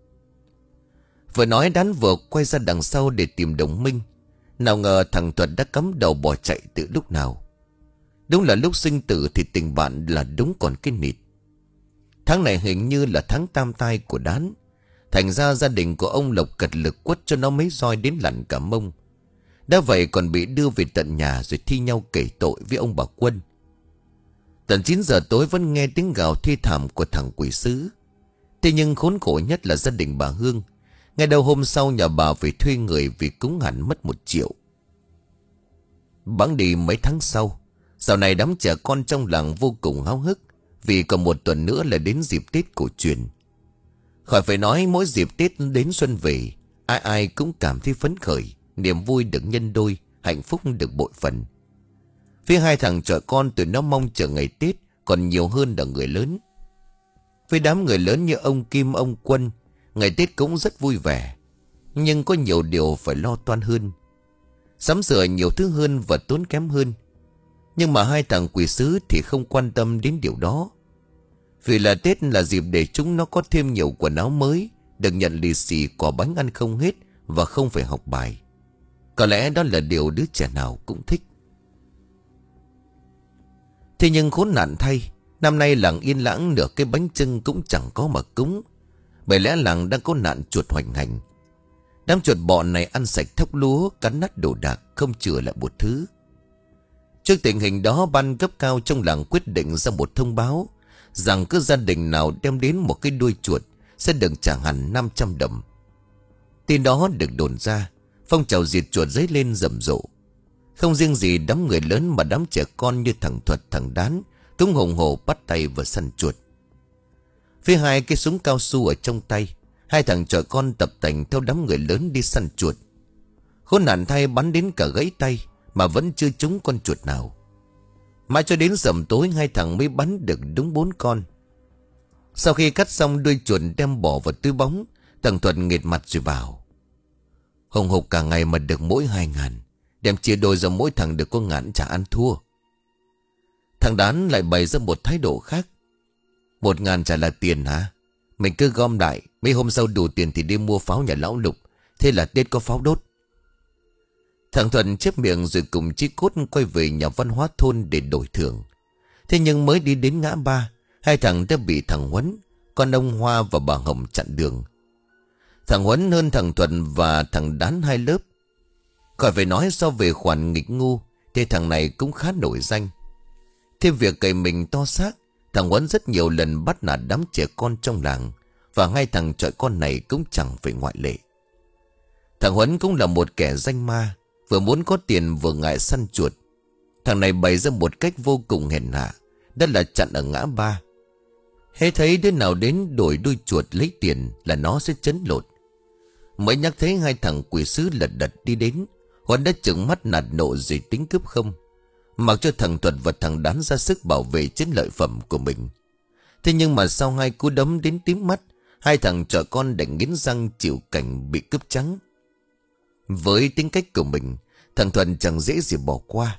Vừa nói, Đán vừa quay ra đằng sau để tìm đồng minh. Nào ngờ thằng Thuật đã cắm đầu bỏ chạy từ lúc nào. Đúng là lúc sinh tử thì tình bạn là đúng còn cái nịt. Tháng này hình như là tháng tam tai của Đán, thành ra gia đình của ông Lộc cật lực quất cho nó mấy roi đến lằn cả mông. Đã vậy còn bị đưa về tận nhà rồi thi nhau kể tội với ông bà Quân. Tận chín giờ tối vẫn nghe tiếng gào thê thảm của thằng quỷ sứ. Thế nhưng khốn khổ nhất là gia đình bà Hương. Ngày đầu hôm sau, nhà bà phải thuê người vì cúng hẳn mất một triệu. Bẵng đi mấy tháng sau, dạo này đám trẻ con trong làng vô cùng háo hức, vì còn một tuần nữa là đến dịp Tết cổ truyền. Khỏi phải nói, mỗi dịp Tết đến xuân về, ai ai cũng cảm thấy phấn khởi, niềm vui được nhân đôi, hạnh phúc được bội phần. Phía hai thằng trẻ con, tụi nó mong chờ ngày Tết còn nhiều hơn là người lớn. Với đám người lớn như ông Kim, ông Quân, ngày Tết cũng rất vui vẻ, nhưng có nhiều điều phải lo toan hơn, sắm sửa nhiều thứ hơn và tốn kém hơn. Nhưng mà hai thằng quỷ sứ thì không quan tâm đến điều đó. Vì là Tết là dịp để chúng nó có thêm nhiều quần áo mới, được nhận lì xì, quả bánh ăn không hết, và không phải học bài. Có lẽ đó là điều đứa trẻ nào cũng thích. Thế nhưng khốn nạn thay, năm nay làng yên lãng nửa cái bánh chưng cũng chẳng có mà cúng. Bởi lẽ làng đang có nạn chuột hoành hành. Đám chuột bọ này ăn sạch thóc lúa, cắn nát đồ đạc, không chừa lại một thứ. Trước tình hình đó, ban cấp cao trong làng quyết định ra một thông báo rằng cứ gia đình nào đem đến một cái đuôi chuột sẽ được trả hẳn năm trăm đồng. Tin đó được đồn ra, phong trào diệt chuột dấy lên rầm rộ. Không riêng gì đám người lớn mà đám trẻ con như thằng Thuật, thằng Đán cũng hùng hổ bắt tay vào săn chuột. Phía hai cái súng cao su ở trong tay, hai thằng trẻ con tập tành theo đám người lớn đi săn chuột. Khốn nạn thay, bắn đến cả gãy tay mà vẫn chưa trúng con chuột nào. Mãi cho đến rằm tối hai thằng mới bắn được đúng bốn con. Sau khi cắt xong đuôi chuột đem bỏ vào túi bóng, thằng Thuận nghệt mặt rồi bảo: hùng hục cả ngày mà được mỗi hai ngàn, đem chia đôi ra mỗi thằng được có ngàn chả ăn thua. Thằng Đán lại bày ra một thái độ khác: Một ngàn chả là tiền hả? Mình cứ gom lại, mấy hôm sau đủ tiền thì đi mua pháo nhà lão Lục, thế là Tết có pháo đốt. Thằng Thuận chép miệng rồi cùng Chí Cốt quay về nhà văn hóa thôn để đổi thưởng. Thế nhưng mới đi đến ngã ba, hai thằng đã bị thằng Huấn, con ông Hoa và bà Hồng chặn đường. Thằng Huấn hơn thằng Thuận và thằng Đán hai lớp. Khỏi phải nói so về khoản nghịch ngu thì thằng này cũng khá nổi danh. Thêm việc cày mình to xác, thằng Huấn rất nhiều lần bắt nạt đám trẻ con trong làng, và hai thằng chọi con này cũng chẳng phải ngoại lệ. Thằng Huấn cũng là một kẻ danh ma, vừa muốn có tiền vừa ngại săn chuột. Thằng này bày ra một cách vô cùng hèn hạ, đó là chặn ở ngã ba. Hễ thấy đứa nào đến đổi đuôi chuột lấy tiền là nó sẽ chấn lột. Mới nhắc thấy hai thằng quỷ sứ lật đật đi đến, Huấn đã trừng mắt nạt nộ rồi tính cướp không, mặc cho thằng Thuật và thằng Đán ra sức bảo vệ chiến lợi phẩm của mình. Thế nhưng mà sau hai cú đấm đến tím mắt, hai thằng trọi con đành nghiến răng chịu cảnh bị cướp trắng. Với tính cách của mình, thằng Thuận chẳng dễ gì bỏ qua.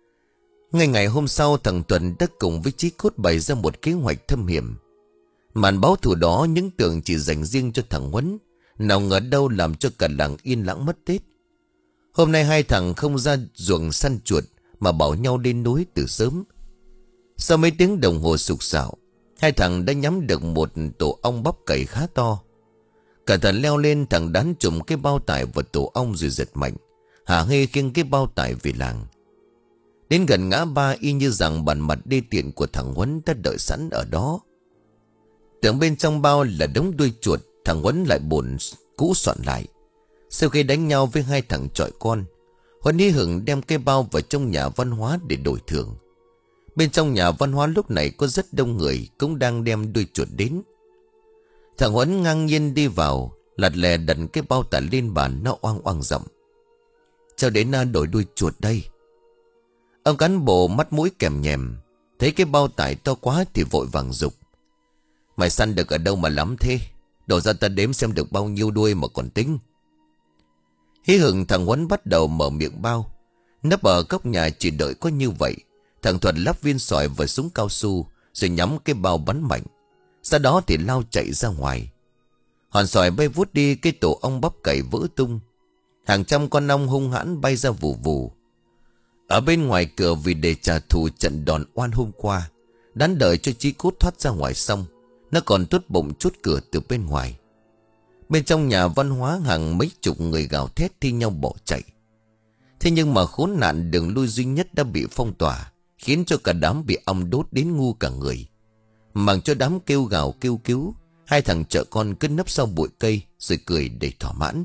Ngay ngày hôm sau, thằng Thuận đã cùng với Chí Cốt bày ra một kế hoạch thâm hiểm. Màn báo thù đó những tưởng chỉ dành riêng cho thằng Huấn, nào ngờ đâu làm cho cả làng yên lặng mất Tết. Hôm nay hai thằng không ra ruộng săn chuột mà bảo nhau lên núi từ sớm. Sau mấy tiếng đồng hồ sục sạo, hai thằng đã nhắm được một tổ ong bắp cày khá to. Cả thằng leo lên, thằng Đán trùm cái bao tải vào tổ ong rồi giật mạnh, hả hê khiêng cái bao tải về làng. Đến gần ngã ba, y như rằng bản mặt đê tiện của thằng Huấn đã đợi sẵn ở đó. Tưởng bên trong bao là đống đuôi chuột, thằng Huấn lại bồn cũ soạn lại. Sau khi đánh nhau với hai thằng chọi con, Huấn hí hửng đem cái bao vào trong nhà văn hóa để đổi thưởng. Bên trong nhà văn hóa lúc này có rất đông người cũng đang đem đuôi chuột đến. Thằng Huấn ngang nhiên đi vào, lặt lè đặt cái bao tải lên bàn, nó oang oang giọng: Cháu đến đổi đuôi chuột đây. Ông cán bộ mắt mũi kèm nhèm, thấy cái bao tải to quá thì vội vàng dục: Mày săn được ở đâu mà lắm thế? Đổ ra ta đếm xem được bao nhiêu đuôi mà còn tính. Hí hửng thằng Huấn bắt đầu mở miệng bao. Nấp ở góc nhà chỉ đợi có như vậy, thằng Thuận lắp viên sỏi vào súng cao su rồi nhắm cái bao bắn mạnh. Sau đó thì lao chạy ra ngoài. Hòn sỏi bay vút đi, cái tổ ong bắp cày vỡ tung. Hàng trăm con ong hung hãn bay ra vù vù. Ở bên ngoài cửa, vì để trả thù trận đòn oan hôm qua, Đán đợi cho Chí Cốt thoát ra ngoài xong, nó còn tốt bụng chốt cửa từ bên ngoài. Bên trong nhà văn hóa, hàng mấy chục người gào thét thi nhau bỏ chạy. Thế nhưng mà khốn nạn, đường lui duy nhất đã bị phong tỏa, khiến cho cả đám bị ong đốt đến ngu cả người. Mặc cho đám kêu gào kêu cứu, hai thằng chợ con cứ nấp sau bụi cây rồi cười để thỏa mãn.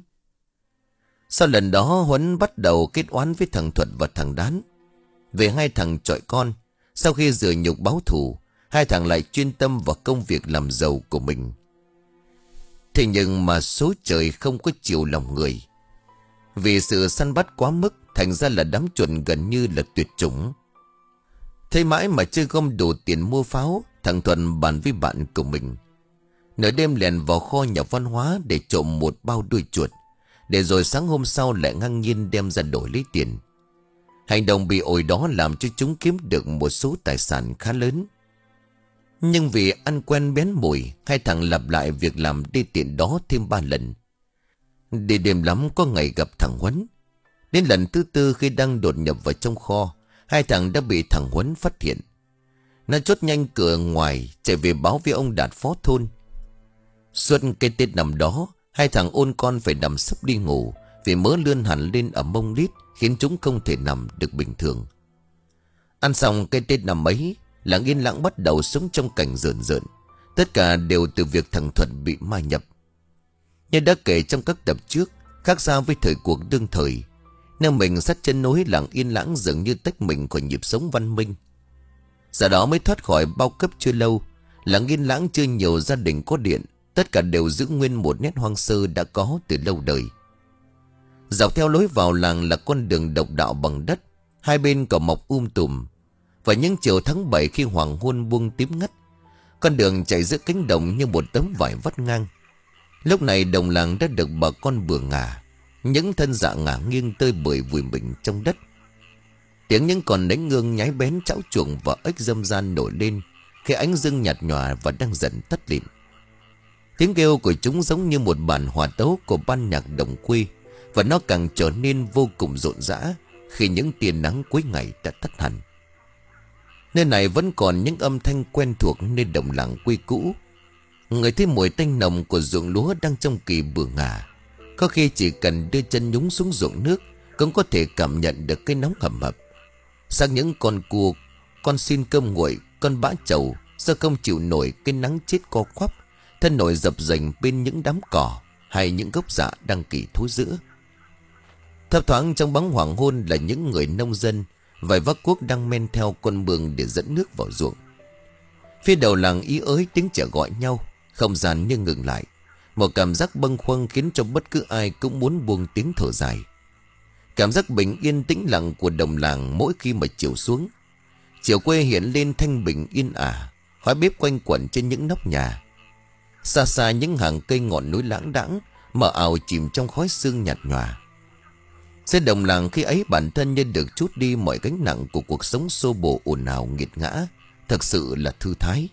Sau lần đó, Huấn bắt đầu kết oán với thằng Thuật và thằng Đán. Về hai thằng chọi con, sau khi rửa nhục báo thù, hai thằng lại chuyên tâm vào công việc làm giàu của mình. Thế nhưng mà số trời không có chiều lòng người. Vì sự săn bắt quá mức, thành ra là đám chuột gần như là tuyệt chủng. Thế mãi mà chưa gom đủ tiền mua pháo, thằng Thuận bàn với bạn của mình. Nửa đêm lèn vào kho nhà văn hóa để trộm một bao đuôi chuột, để rồi sáng hôm sau lại ngang nhiên đem ra đổi lấy tiền. Hành động bị ổi đó làm cho chúng kiếm được một số tài sản khá lớn. Nhưng vì ăn quen bén mùi, hai thằng lặp lại việc làm đê tiện đó thêm ba lần. Để đêm lắm có ngày gặp thằng Huấn. Đến lần thứ tư, khi đang đột nhập vào trong kho, hai thằng đã bị thằng Huấn phát hiện. Nó chốt nhanh cửa ngoài, chạy về báo với ông Đạt phó thôn. Suốt cái Tết năm đó, hai thằng ôn con phải nằm sấp đi ngủ, vì mớ lươn hẳn lên ở mông lít, khiến chúng không thể nằm được bình thường. Ăn xong cái Tết năm ấy, làng yên lặng bắt đầu sống trong cảnh rợn rợn. Tất cả đều từ việc thằng Thuận bị ma nhập. Như đã kể trong các tập trước, khác xa với thời cuộc đương thời, nếu mình sát chân nối, làng yên lãng dường như tách mình khỏi nhịp sống văn minh. Giờ đó mới thoát khỏi bao cấp chưa lâu, làng yên lãng chưa nhiều gia đình có điện, tất cả đều giữ nguyên một nét hoang sơ đã có từ lâu đời. Dọc theo lối vào làng là con đường độc đạo bằng đất, hai bên cỏ mọc um tùm. Và những chiều tháng bảy khi hoàng hôn buông tím ngắt, con đường chạy giữa cánh đồng như một tấm vải vắt ngang. Lúc này đồng làng đã được bà con bừa ngả, những thân dạ ngả nghiêng tơi bời vùi mình trong đất. Tiếng những con đánh ngương nhái bén chảo chuồng và ếch dâm gian nổi lên khi ánh dương nhạt nhòa và đang dần tắt lịm. Tiếng kêu của chúng giống như một bản hòa tấu của ban nhạc đồng quê, và nó càng trở nên vô cùng rộn rã khi những tia nắng cuối ngày đã tắt hẳn. Nơi này vẫn còn những âm thanh quen thuộc nơi đồng làng quê cũ. Người thấy mùi tanh nồng của ruộng lúa đang trong kỳ bừa ngả. Có khi chỉ cần đưa chân nhúng xuống ruộng nước cũng có thể cảm nhận được cái nóng hầm hập. Sang những con cua, con xin cơm nguội, con bã trầu do không chịu nổi cái nắng chết co quắp, thân nổi dập dềnh bên những đám cỏ hay những gốc dạ đang kỳ thối rữa. Thấp thoáng trong bóng hoàng hôn là những người nông dân vài vác cuốc đang men theo con mương để dẫn nước vào ruộng. Phía đầu làng ý ới tiếng trẻ gọi nhau, không gian như ngừng lại. Một cảm giác bâng khuâng khiến cho bất cứ ai cũng muốn buông tiếng thở dài. Cảm giác bình yên tĩnh lặng của đồng làng mỗi khi mà chiều xuống. Chiều quê hiện lên thanh bình yên ả, khói bếp quanh quẩn trên những nóc nhà. Xa xa những hàng cây ngọn núi lãng đãng mờ ảo chìm trong khói sương nhạt nhòa. Xe đồng làng khi ấy bản thân như được trút đi mọi gánh nặng của cuộc sống xô bồ ồn ào nghiệt ngã, thật sự là thư thái.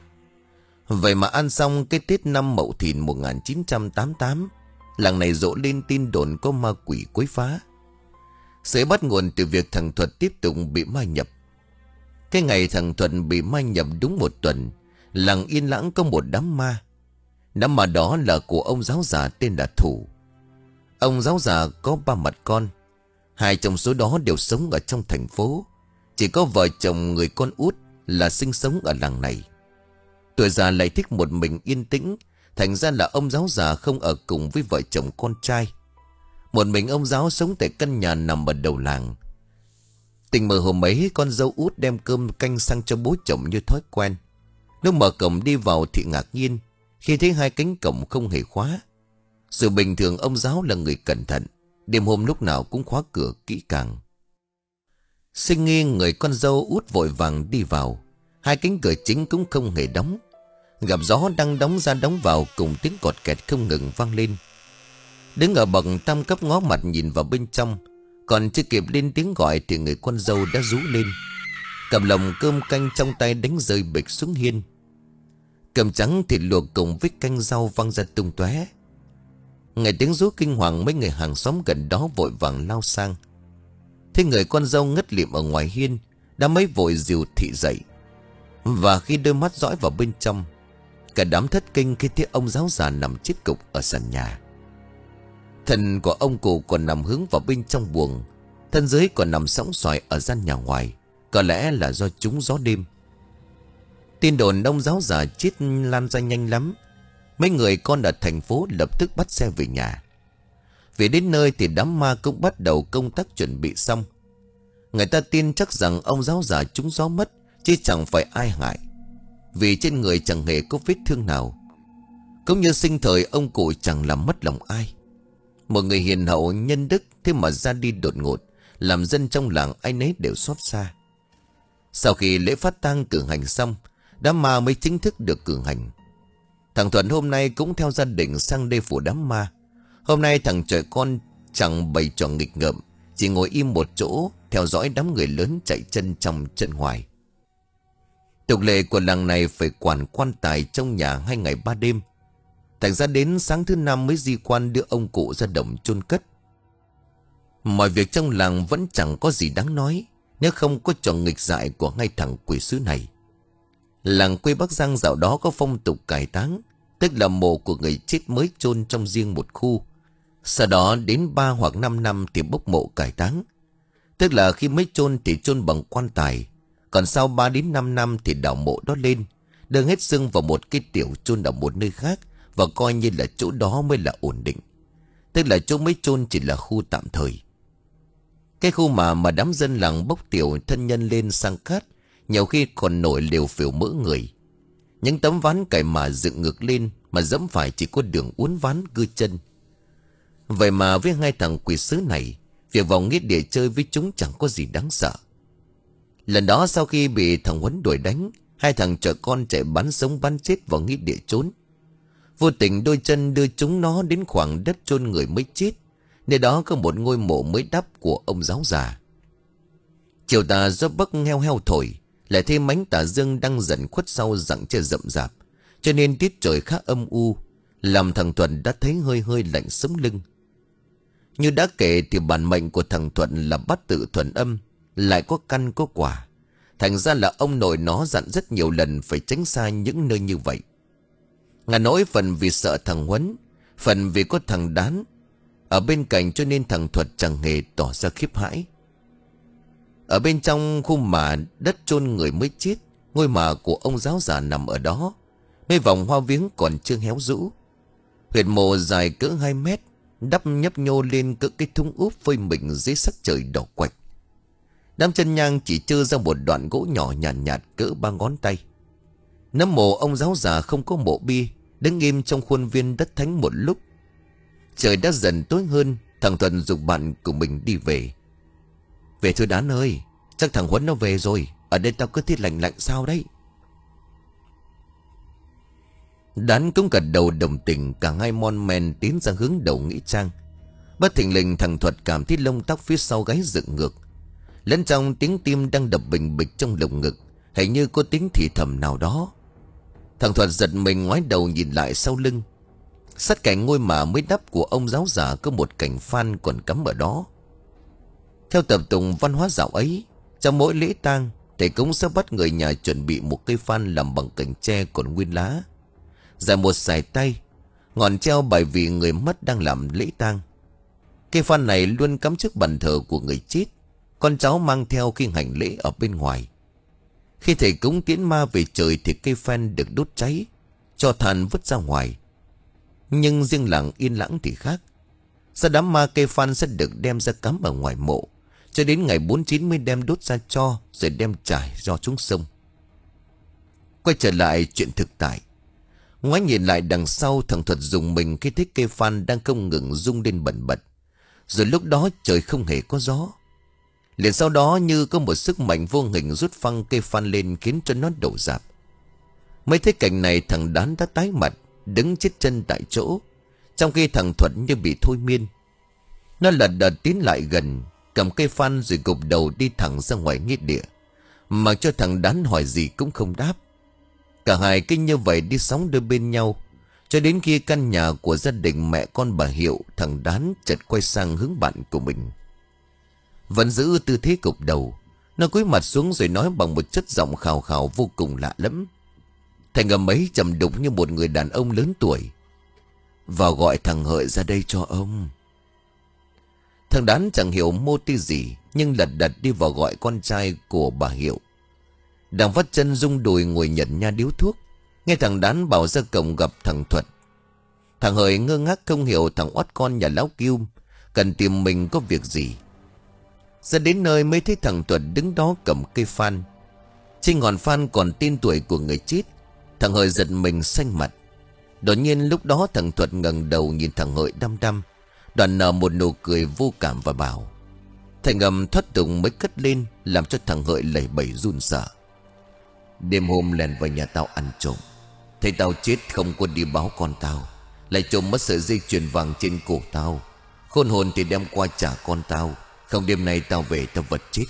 Vậy mà ăn xong cái Tết năm Mậu Thìn một nghìn chín trăm tám mươi tám, làng này rộ lên tin đồn có ma quỷ quấy phá. Sẽ bắt nguồn từ việc thằng Thuật tiếp tục bị ma nhập. Cái ngày thằng Thuật bị ma nhập đúng một tuần, làng yên lãng có một đám ma. Đám ma đó là của ông giáo già tên là Thủ. Ông giáo già có ba mặt con. Hai trong số đó đều sống ở trong thành phố. Chỉ có vợ chồng người con út là sinh sống ở làng này. Tuổi già lại thích một mình yên tĩnh, thành ra là ông giáo già không ở cùng với vợ chồng con trai. Một mình ông giáo sống tại căn nhà nằm ở đầu làng. Tình mơ hôm ấy, con dâu út đem cơm canh sang cho bố chồng như thói quen. Lúc mở cổng đi vào thì ngạc nhiên khi thấy hai cánh cổng không hề khóa. Sự bình thường ông giáo là người cẩn thận, đêm hôm lúc nào cũng khóa cửa kỹ càng. Sinh nghi người con dâu út vội vàng đi vào. Hai cánh cửa chính cũng không hề đóng. Gặp gió đang đóng ra đóng vào cùng tiếng cọt kẹt không ngừng vang lên. Đứng ở bậc tam cấp ngó mặt nhìn vào bên trong, còn chưa kịp lên tiếng gọi thì người con dâu đã rú lên, cầm lồng cơm canh trong tay đánh rơi bịch xuống hiên. Cơm trắng thịt luộc cùng với canh rau văng ra tung tóe. Nghe tiếng rú kinh hoàng, mấy người hàng xóm gần đó vội vàng lao sang. Thấy người con dâu ngất lịm ở ngoài hiên, đã mấy vội dìu thị dậy. Và khi đôi mắt dõi vào bên trong, cả đám thất kinh khi thấy ông giáo già nằm chết cục ở sàn nhà. Thân của ông cụ còn nằm hướng vào bên trong buồng, thân dưới còn nằm sõng soài ở gian nhà ngoài. Có lẽ là do trúng gió đêm. Tin đồn ông giáo già chết lan ra nhanh lắm. Mấy người con ở thành phố lập tức bắt xe về nhà. Về đến nơi thì đám ma cũng bắt đầu công tác chuẩn bị xong. Người ta tin chắc rằng ông giáo già trúng gió mất, chứ chẳng phải ai hại, vì trên người chẳng hề có vết thương nào. Cũng như sinh thời ông cụ chẳng làm mất lòng ai. Một người hiền hậu nhân đức thế mà ra đi đột ngột, làm dân trong làng ai nấy đều xót xa. Sau khi lễ phát tang cử hành xong, đám ma mới chính thức được cử hành. Thằng Thuận hôm nay cũng theo gia đình sang đây phủ đám ma. Hôm nay thằng trời con chẳng bày trò nghịch ngợm, chỉ ngồi im một chỗ theo dõi đám người lớn chạy chân trong chân ngoài. Tục lệ của làng này phải quản quan tài trong nhà hai ngày ba đêm. Thành ra đến sáng thứ năm mới di quan đưa ông cụ ra đồng chôn cất. Mọi việc trong làng vẫn chẳng có gì đáng nói nếu không có trò nghịch dại của hai thằng quỷ sứ này. Làng quê Bắc Giang dạo đó có phong tục cải táng, tức là mộ của người chết mới chôn trong riêng một khu. Sau đó đến ba hoặc năm năm thì bốc mộ cải táng, tức là khi mới chôn thì chôn bằng quan tài, còn sau ba đến năm năm thì đào mộ đó lên, đưa hết xương vào một cái tiểu chôn ở một nơi khác, và coi như là chỗ đó mới là ổn định, tức là chỗ mới chôn chỉ là khu tạm thời. Cái khu mà mà đám dân làng bốc tiểu thân nhân lên sang cát, nhiều khi còn nổi liều phiểu mỡ người. Những tấm ván cày mà dựng ngược lên, mà dẫm phải chỉ có đường uốn ván cưa chân. Vậy mà với hai thằng quỷ sứ này, việc vào nghĩa địa chơi với chúng chẳng có gì đáng sợ. Lần đó sau khi bị thằng Huấn đuổi đánh, hai thằng chợ con chạy bắn sống bắn chết vào nghĩa địa trốn. Vô tình đôi chân đưa chúng nó đến khoảng đất chôn người mới chết. Nơi đó có một ngôi mộ mới đắp của ông giáo già. Chiều tà gió bắc heo heo thổi, lại thêm ánh tà dương đang dần khuất sau rặng tre rậm rạp, cho nên tiết trời khá âm u, làm thằng Thuận đã thấy hơi hơi lạnh sống lưng. Như đã kể thì bản mệnh của thằng Thuận là bát tự thuần âm, lại có căn có quả. Thành ra là ông nội nó dặn rất nhiều lần phải tránh xa những nơi như vậy. Ngà nỗi phần vì sợ thằng Huấn, phần vì có thằng Đán ở bên cạnh, cho nên thằng Thuật chẳng hề tỏ ra khiếp hãi. Ở bên trong khu mả đất chôn người mới chết, ngôi mả của ông giáo già nằm ở đó. Mấy vòng hoa viếng còn chưa héo rũ. Huyệt mộ dài cỡ hai mét, đắp nhấp nhô lên cỡ cái thung úp phơi mình dưới sắc trời đỏ quạch. Đám chân nhang chỉ trơ ra một đoạn gỗ nhỏ nhàn nhạt, nhạt cỡ ba ngón tay. Nấm mộ ông giáo già không có mộ bia, đứng im trong khuôn viên đất thánh một lúc. Trời đã dần tối hơn, thằng Thuận giục bạn của mình đi về. Về thôi Đán ơi, chắc thằng Huấn nó về rồi, ở đây tao cứ thiết lạnh lạnh sao đấy. Đán cũng gật đầu đồng tình, cả hai mon men tiến ra hướng đầu nghĩa trang. Bất thình lình thằng Thuật cảm thấy lông tóc phía sau gáy dựng ngược. Lẫn trong tiếng tim đang đập bình bịch trong lồng ngực, hình như có tiếng thì thầm nào đó. Thằng Thuật giật mình ngoái đầu nhìn lại sau lưng. Sát cạnh ngôi mả mới đắp của ông giáo già có một cành phan còn cắm ở đó. Theo tập tục văn hóa dạo ấy, trong mỗi lễ tang, thầy cúng sẽ bắt người nhà chuẩn bị một cây phan làm bằng cành tre còn nguyên lá, dài một sải tay, ngọn treo bài vị người mất đang làm lễ tang. Cây phan này luôn cắm trước bàn thờ của người chết, con cháu mang theo khi hành lễ ở bên ngoài. Khi thầy cúng tiễn ma về trời thì cây phan được đốt cháy, cho than vứt ra ngoài. Nhưng riêng làng Yên Lãng thì khác. Sau đám ma, cây phan sẽ được đem ra cắm ở ngoài mộ, cho đến ngày bốn chín mới đem đốt ra cho, rồi đem trải do xuống sông. Quay trở lại chuyện thực tại, ngoái nhìn lại đằng sau, thằng Thuật dùng mình khi thấy cây phan đang không ngừng rung lên bần bật. Rồi lúc đó trời không hề có gió. Liền sau đó như có một sức mạnh vô hình rút phăng cây phan lên, khiến cho nó đổ rạp. Mấy thấy cảnh này, thằng Đán đã tái mặt, đứng chết chân tại chỗ, trong khi thằng Thuật như bị thôi miên. Nó lật đật tiến lại gần, cầm cây phan rồi gục đầu đi thẳng ra ngoài nghĩa địa, mặc cho thằng Đán hỏi gì cũng không đáp. Cả hai kinh như vậy đi sóng đôi bên nhau, cho đến khi căn nhà của gia đình mẹ con bà Hiệu, thằng Đán chợt quay sang hướng bạn của mình. Vẫn giữ tư thế gục đầu, nó cúi mặt xuống rồi nói bằng một chất giọng khào khào vô cùng lạ lẫm, thành âm ấy trầm đục như một người đàn ông lớn tuổi. Vào gọi thằng Hợi ra đây cho ông. Thằng Đán chẳng hiểu mô tí gì, nhưng lật đật đi vào gọi con trai của bà Hiệu. Đang vắt chân rung đùi ngồi nhận nha điếu thuốc, nghe thằng Đán bảo ra cổng gặp thằng Thuật. Thằng Hợi ngơ ngác không hiểu thằng oát con nhà lão Kim cần tìm mình có việc gì. Ra đến nơi mới thấy thằng Thuật đứng đó cầm cây phan. Trên ngọn phan còn tên tuổi của người chết. Thằng Hợi giật mình xanh mặt. Đột nhiên lúc đó thằng Thuật ngẩng đầu nhìn thằng Hợi đăm đăm, đoạn nở một nụ cười vô cảm và bảo. Thành âm thoát tục mới cất lên, làm cho thằng Hợi lẩy bẩy run sợ. Đêm hôm lèn vào nhà tao ăn trộm, thấy tao chết không có đi báo con tao, lại trộm mất sợi dây chuyền vàng trên cổ tao. Khôn hồn thì đem qua trả con tao, không đêm nay tao về tao vật chết.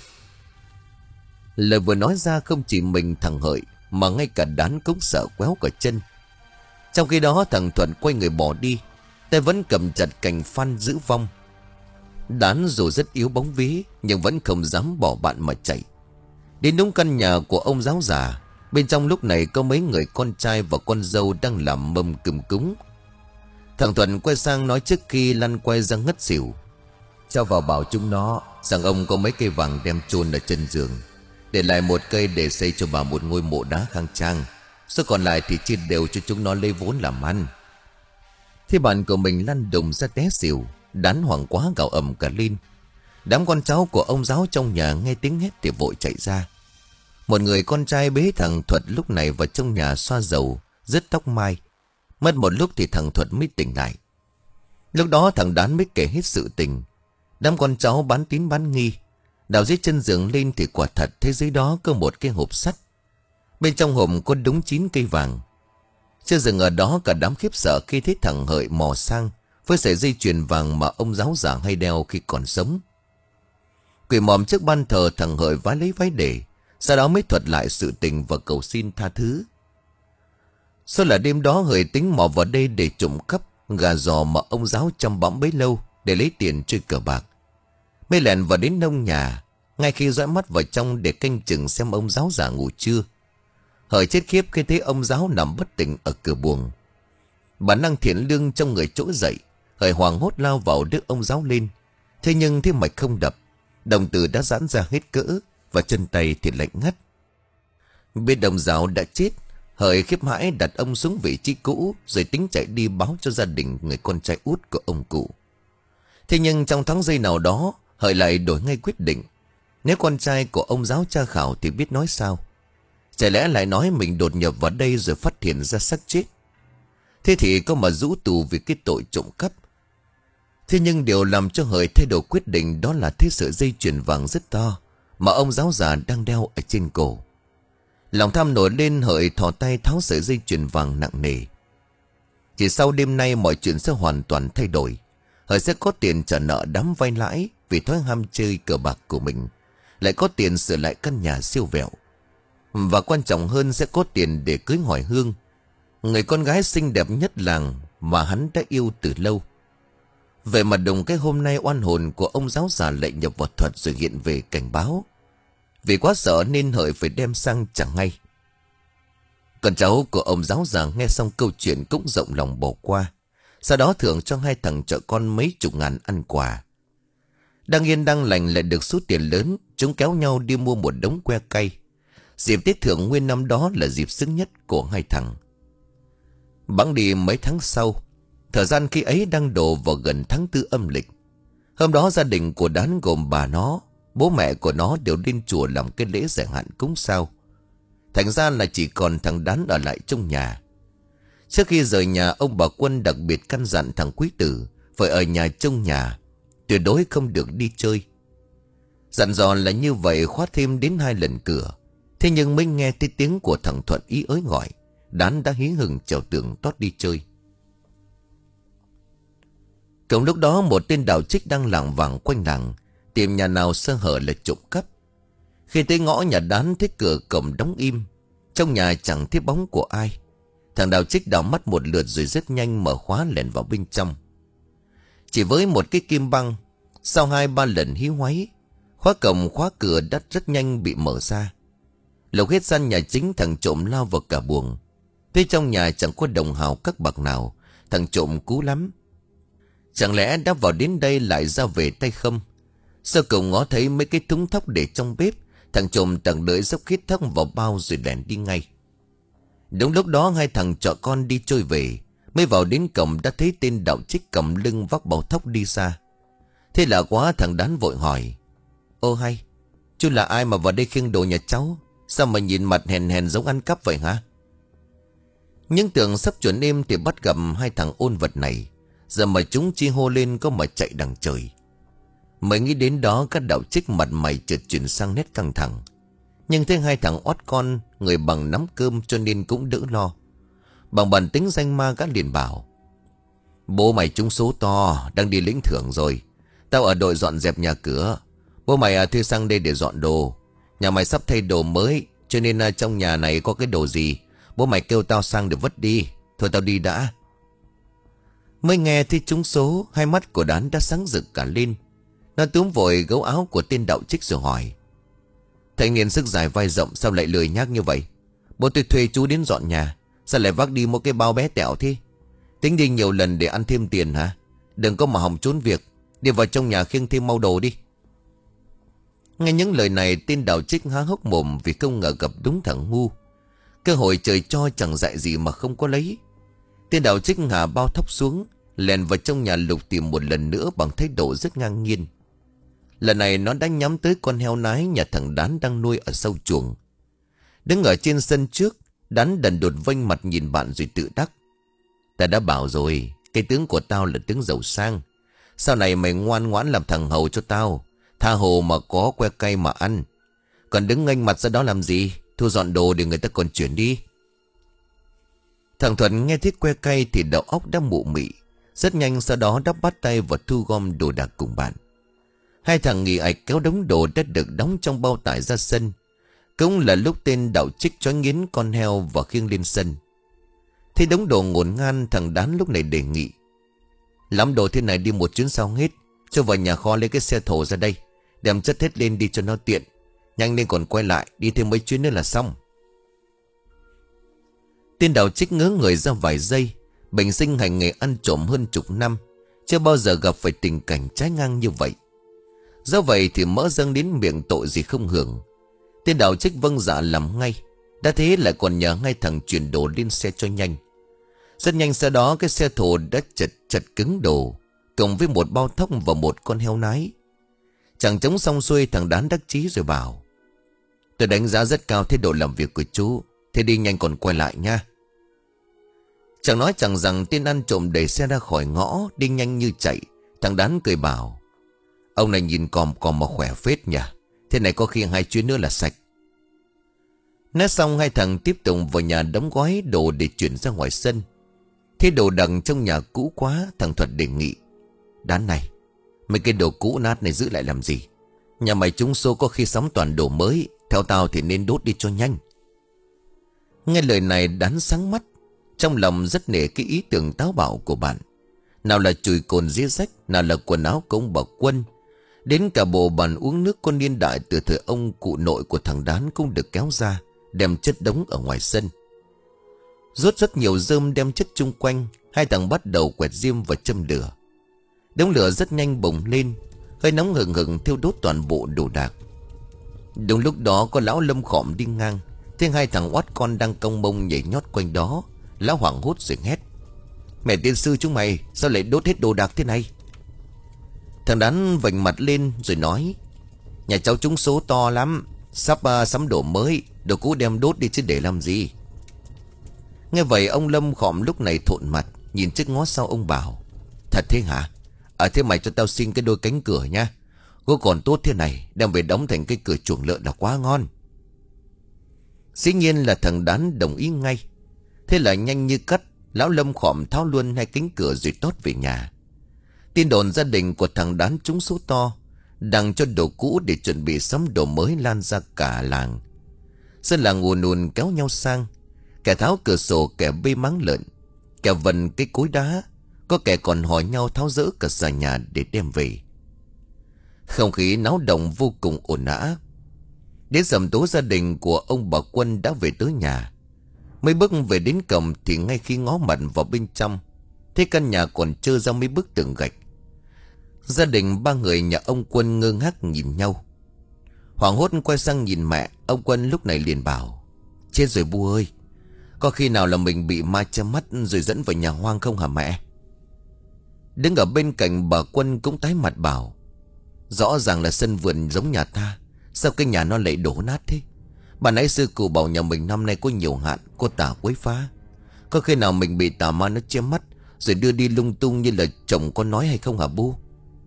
Lời vừa nói ra không chỉ mình thằng Hợi, mà ngay cả Đán cũng sợ quéo cả chân. Trong khi đó thằng Thuận quay người bỏ đi, tay vẫn cầm chặt cành phan giữ vong. Đán dù rất yếu bóng vía, nhưng vẫn không dám bỏ bạn mà chạy. Đến đúng căn nhà của ông giáo già, bên trong lúc này có mấy người con trai và con dâu đang làm mâm cơm cúng. Thằng Thuận quay sang nói trước khi lăn quay ra ngất xỉu. Cho vào bảo chúng nó rằng ông có mấy cây vàng đem chôn ở chân giường, để lại một cây để xây cho bà một ngôi mộ đá khang trang, số còn lại thì chia đều cho chúng nó lấy vốn làm ăn. Thế bạn của mình lăn đùng ra té xỉu. Đán hoảng quá gào ầm cả lên. Đám con cháu của ông giáo trong nhà nghe tiếng hét thì vội chạy ra. Một người con trai bế thằng Thuật lúc này vào trong nhà xoa dầu, rứt tóc mai. Mất một lúc thì thằng Thuật mới tỉnh lại. Lúc đó thằng Đán mới kể hết sự tình. Đám con cháu bán tín bán nghi. Đào dưới chân giường lên thì quả thật thấy dưới đó có một cái hộp sắt. Bên trong hộp có đúng chín cây vàng. Chưa dừng ở đó, cả đám khiếp sợ khi thấy thằng Hợi mò sang với sợi dây chuyền vàng mà ông giáo già hay đeo khi còn sống. Quỳ mòm trước ban thờ, thằng Hợi vái lấy váy để, sau đó mới thuật lại sự tình và cầu xin tha thứ. Số là đêm đó Hợi tính mò vào đây để trộm cắp gà giò mà ông giáo chăm bẵm bấy lâu để lấy tiền chơi cờ bạc. Mới lèn vào đến nông nhà, ngay khi dõi mắt vào trong để canh chừng xem ông giáo già ngủ chưa. Hợi chết khiếp khi thấy ông giáo nằm bất tỉnh ở cửa buồng. Bản năng thiện lương trong người trỗi dậy, Hợi hoảng hốt lao vào đỡ ông giáo lên. Thế nhưng thế mạch không đập, đồng tử đã giãn ra hết cỡ và chân tay thì lạnh ngắt. Biết đồng giáo đã chết, Hợi khiếp hãi đặt ông xuống vị trí cũ rồi tính chạy đi báo cho gia đình người con trai út của ông cụ. Thế nhưng trong tháng giây nào đó, Hợi lại đổi ngay quyết định. Nếu con trai của ông giáo tra khảo thì biết nói sao? Chả lẽ lại nói mình đột nhập vào đây rồi phát hiện ra xác chết? Thế thì có mà rũ tù vì cái tội trộm cắp. Thế nhưng điều làm cho Hợi thay đổi quyết định đó là thấy sợi dây chuyền vàng rất to mà ông giáo già đang đeo ở trên cổ. Lòng tham nổi lên, Hợi thò tay tháo sợi dây chuyền vàng nặng nề. Chỉ sau đêm nay mọi chuyện sẽ hoàn toàn thay đổi. Hợi sẽ có tiền trả nợ đám vay lãi vì thói ham chơi cờ bạc của mình, lại có tiền sửa lại căn nhà siêu vẹo, và quan trọng hơn sẽ có tiền để cưới hỏi Hương, người con gái xinh đẹp nhất làng mà hắn đã yêu từ lâu. Vậy mà đùng cái hôm nay oan hồn của ông giáo già lại nhập vào thuật rồi hiện về cảnh báo. Vì quá sợ nên Hợi phải đem sang trả ngay. Con cháu của ông giáo già nghe xong câu chuyện cũng rộng lòng bỏ qua. Sau đó thưởng cho hai thằng trợ con mấy chục ngàn ăn quà. Đang yên đang lành lại được số tiền lớn, chúng kéo nhau đi mua một đống que cay. Dịp Tết Thượng Nguyên năm đó là dịp sướng nhất của hai thằng. Bẵng đi mấy tháng sau, thời gian khi ấy đang đổ vào gần tháng tư âm lịch. Hôm đó gia đình của Đán gồm bà nó, bố mẹ của nó đều lên chùa làm cái lễ giải hạn cúng sao. Thành ra là chỉ còn thằng Đán ở lại trong nhà. Trước khi rời nhà, ông bà Quân đặc biệt căn dặn thằng Quý Tử phải ở nhà trông nhà, tuyệt đối không được đi chơi. Dặn dò là như vậy, khóa thêm đến hai lần cửa. Thế nhưng mới nghe thấy tiếng của thằng Thuận ý ới gọi, Đán đã hí hửng trèo tường tót đi chơi. Cùng lúc đó một tên đạo trích đang lảng vảng quanh làng, tìm nhà nào sơ hở là trộm cắp. Khi tới ngõ nhà Đán thấy cửa cổng đóng im, trong nhà chẳng thấy bóng của ai. Thằng đạo trích đảo mắt một lượt rồi rất nhanh mở khóa lẻn vào bên trong. Chỉ với một cái kim băng, sau hai ba lần hí hoáy, khóa cổng khóa cửa đã rất nhanh bị mở ra. Lục hết gian nhà chính, thằng trộm lao vào cả buồng. Phía trong nhà chẳng có đồng hào các bạc nào, thằng trộm cú lắm. Chẳng lẽ đã vào đến đây lại ra về tay không? Sơ cùng ngó thấy mấy cái thúng thóc để trong bếp, thằng trộm tặng lưỡi dốc khít thóc vào bao rồi lẻn đi ngay. Đúng lúc đó hai thằng trọ con đi trôi về, mới vào đến cổng đã thấy tên đạo trích cầm lưng vác bao thóc đi xa. Thế là quá, thằng Đán vội hỏi: Ô hay, chú là ai mà vào đây khiêng đồ nhà cháu? Sao mà nhìn mặt hèn hèn giống ăn cắp vậy hả? Những tưởng sắp chuẩn êm thì bắt gặp hai thằng ôn vật này. Giờ mà chúng chi hô lên có mà chạy đằng trời. Mới nghĩ đến đó, các đạo trích mặt mày chợt chuyển sang nét căng thẳng. Nhưng thấy hai thằng oát con, người bằng nắm cơm cho nên cũng đỡ lo. Bằng bản tính danh ma, gã liền bảo: Bố mày trúng số to, đang đi lĩnh thưởng rồi. Tao ở đội dọn dẹp nhà cửa. Bố mày à, thuê sang đây để dọn đồ. Nhà mày sắp thay đồ mới, cho nên à, trong nhà này có cái đồ gì bố mày kêu tao sang để vứt đi. Thôi tao đi đã. Mới nghe thấy trúng số, hai mắt của Đán đã sáng rực cả lên. Nó túm vội gấu áo của tên đạo trích rồi hỏi: Thanh niên sức dài vai rộng sao lại lười nhác như vậy? Bố tôi thuê chú đến dọn nhà, sao lại vác đi một cái bao bé tẹo thế? Tính đi nhiều lần để ăn thêm tiền hả? Đừng có mà hòng trốn việc. Đi vào trong nhà khiêng thêm mau đồ đi. Nghe những lời này, tên đạo trích há hốc mồm vì không ngờ gặp đúng thằng ngu. Cơ hội trời cho chẳng dạy gì mà không có lấy. Tên đạo trích ngả bao thóc xuống, lèn vào trong nhà lục tìm một lần nữa bằng thái độ rất ngang nhiên. Lần này nó đã nhắm tới con heo nái nhà thằng Đán đang nuôi ở sau chuồng. Đứng ở trên sân trước, Đán đần đột vênh mặt nhìn bạn rồi tự đắc: Ta đã bảo rồi, cái tướng của tao là tướng giàu sang. Sau này mày ngoan ngoãn làm thằng hầu cho tao, Tha hồ mà có que cay mà ăn. Còn đứng nghênh mặt ra đó làm gì? Thu dọn đồ để người ta còn chuyển đi. Thằng Thuận nghe thấy que cay thì đầu óc đã mụ mị. Rất nhanh sau đó đã bắt tay và thu gom đồ đạc cùng bạn. Hai thằng nghỉ ạch kéo đống đồ đã được đóng trong bao tải ra sân. Cũng là lúc tên Đạo Trích chói nghiến con heo và khiêng lên sân. Thấy đống đồ ngổn ngang, thằng Đán lúc này đề nghị: lắm đồ thế này đi một chuyến sao hết. Cho vào nhà kho lấy cái xe thổ ra đây, đem chất hết lên đi cho nó tiện. Nhanh lên còn quay lại, đi thêm mấy chuyến nữa là xong. Tên Đạo Trích ngớ người ra vài giây. Bình sinh hành nghề ăn trộm hơn chục năm, chưa bao giờ gặp phải tình cảnh trái ngang như vậy. Do vậy thì mỡ dâng đến miệng tội gì không hưởng. Tên Đạo Trích vâng dạ làm ngay. Đã thế lại còn nhờ ngay thằng chuyển đồ lên xe cho nhanh. Rất nhanh sau đó cái xe thổ đã chật chật cứng đồ, cộng với một bao thóc và một con heo nái. Chẳng chống xong xuôi, thằng Đán đắc chí rồi bảo: tôi đánh giá rất cao thái độ làm việc của chú. Thế đi nhanh còn quay lại nha. Chẳng nói chẳng rằng tên ăn trộm đẩy xe ra khỏi ngõ, đi nhanh như chạy. Thằng Đán cười bảo: ông này nhìn còm còm mà khỏe phết nhỉ. Thế này có khi hai chuyến nữa là sạch. Nói xong hai thằng tiếp tục vào nhà đóng gói đồ để chuyển ra ngoài sân. Thế đồ đằng trong nhà cũ quá, thằng Thuật đề nghị: Đán này, mấy cái đồ cũ nát này giữ lại làm gì? Nhà mày trúng số có khi sắm toàn đồ mới. Theo tao thì nên đốt đi cho nhanh. Nghe lời này Đán sáng mắt. Trong lòng rất nể cái ý tưởng táo bạo của bạn. Nào là chùi cồn dĩa rách, nào là quần áo của ông bà Quân, đến cả bộ bàn uống nước con niên đại từ thời ông cụ nội của thằng Đán cũng được kéo ra, đem chất đống ở ngoài sân. Rốt rất nhiều rơm đem chất chung quanh. Hai thằng bắt đầu quẹt diêm và châm lửa. Đống lửa rất nhanh bùng lên, hơi nóng hừng hừng thiêu đốt toàn bộ đồ đạc. Đúng lúc đó có lão Lâm Khọm đi ngang, thấy hai thằng oát con đang cong mông nhảy nhót quanh đó. Lão hoảng hốt rồi hét: mẹ tiên sư chúng mày sao lại đốt hết đồ đạc thế này? Thằng Đán vành mặt lên rồi nói: nhà cháu trúng số to lắm, sắp uh, sắm đồ mới, đồ cũ đem đốt đi chứ để làm gì. Nghe vậy ông Lâm Khọm lúc này thộn mặt, nhìn trước ngó sau ông bảo: thật thế hả? À thế mày cho tao xin cái đôi cánh cửa nha. Gỗ còn tốt thế này, đem về đóng thành cái cửa chuồng lợn là quá ngon. Dĩ nhiên là thằng Đán đồng ý ngay. Thế là nhanh như cắt, lão Lâm Khọm tháo luôn hai cánh cửa rồi tót về nhà. Tin đồn gia đình của thằng Đán trúng số to, đằng cho đồ cũ để chuẩn bị sắm đồ mới lan ra cả làng. Dân làng ùn ùn kéo nhau sang, kẻ tháo cửa sổ, kẻ bê máng lợn, kẻ vần cái cối đá, có kẻ còn hỏi nhau tháo dỡ cả xà nhà để đem về. Không khí náo động vô cùng ồn ào. Đến rằm tối gia đình của ông bà Quân đã về tới nhà. Mấy bước về đến cổng thì ngay khi ngó mặt vào bên trong, thấy căn nhà còn trơ ra mấy bức tường gạch. Gia đình ba người nhà ông Quân ngơ ngác nhìn nhau. Hoảng hốt quay sang nhìn mẹ. Ông Quân lúc này liền bảo: chết rồi Bu ơi, có khi nào là mình bị ma che mắt rồi dẫn vào nhà hoang không hả mẹ? Đứng ở bên cạnh bà Quân cũng tái mặt bảo: rõ ràng là sân vườn giống nhà ta, sao cái nhà nó lại đổ nát thế? Bà nãy sư cụ bảo nhà mình năm nay có nhiều hạn, có tà quấy phá. Có khi nào mình bị tà ma nó che mắt rồi đưa đi lung tung như là chồng có nói hay không hả Bu?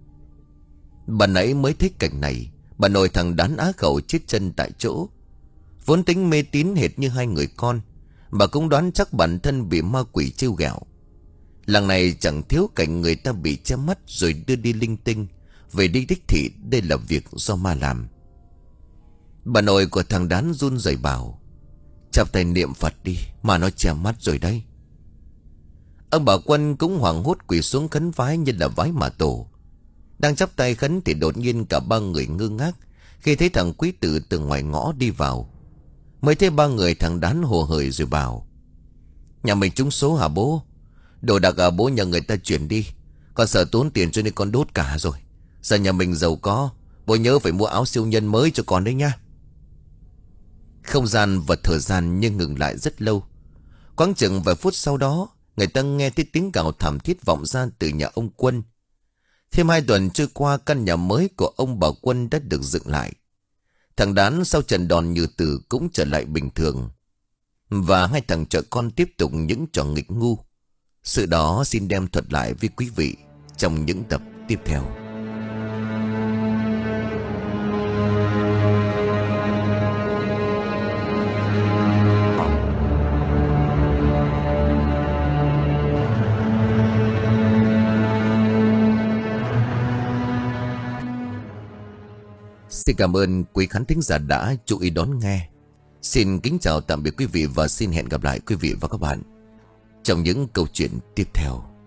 Bà nãy mới thấy cảnh này, bà nội thằng Đán á khẩu chết chân tại chỗ. Vốn tính mê tín hệt như hai người con, bà cũng đoán chắc bản thân bị ma quỷ trêu ghẹo. Làng này chẳng thiếu cảnh người ta bị che mắt rồi đưa đi linh tinh. Về đi đích thị đây là việc do ma làm. Bà nội của thằng Đán run rẩy bảo: chắp tay niệm Phật đi, mà nó che mắt rồi đấy. Ông bà Quân cũng hoảng hốt quỳ xuống khấn vái như là vái mả tổ. Đang chắp tay khấn thì đột nhiên cả ba người ngơ ngác khi thấy thằng Quý Tử từ ngoài ngõ đi vào. Mới thấy ba người thằng Đán hồ hởi rồi bảo: nhà mình trúng số hả bố? Đồ đạc à bố nhờ người ta chuyển đi, con sợ tốn tiền cho nên con đốt cả rồi. Giờ nhà mình giàu có, bố nhớ phải mua áo siêu nhân mới cho con đấy nha. Không gian và thời gian nhưng ngừng lại rất lâu. Quãng chừng vài phút sau đó, người ta nghe thấy tiếng gào thảm thiết vọng ra từ nhà ông Quân. Thêm hai tuần trôi qua, căn nhà mới của ông bà Quân đã được dựng lại. Thằng Đán sau trận đòn như tử cũng trở lại bình thường. Và hai thằng trẻ con tiếp tục những trò nghịch ngu. Sự đó xin đem thuật lại với quý vị trong những tập tiếp theo. Xin cảm ơn quý khán thính giả đã chú ý đón nghe. Xin kính chào tạm biệt quý vị và xin hẹn gặp lại quý vị và các bạn trong những câu chuyện tiếp theo.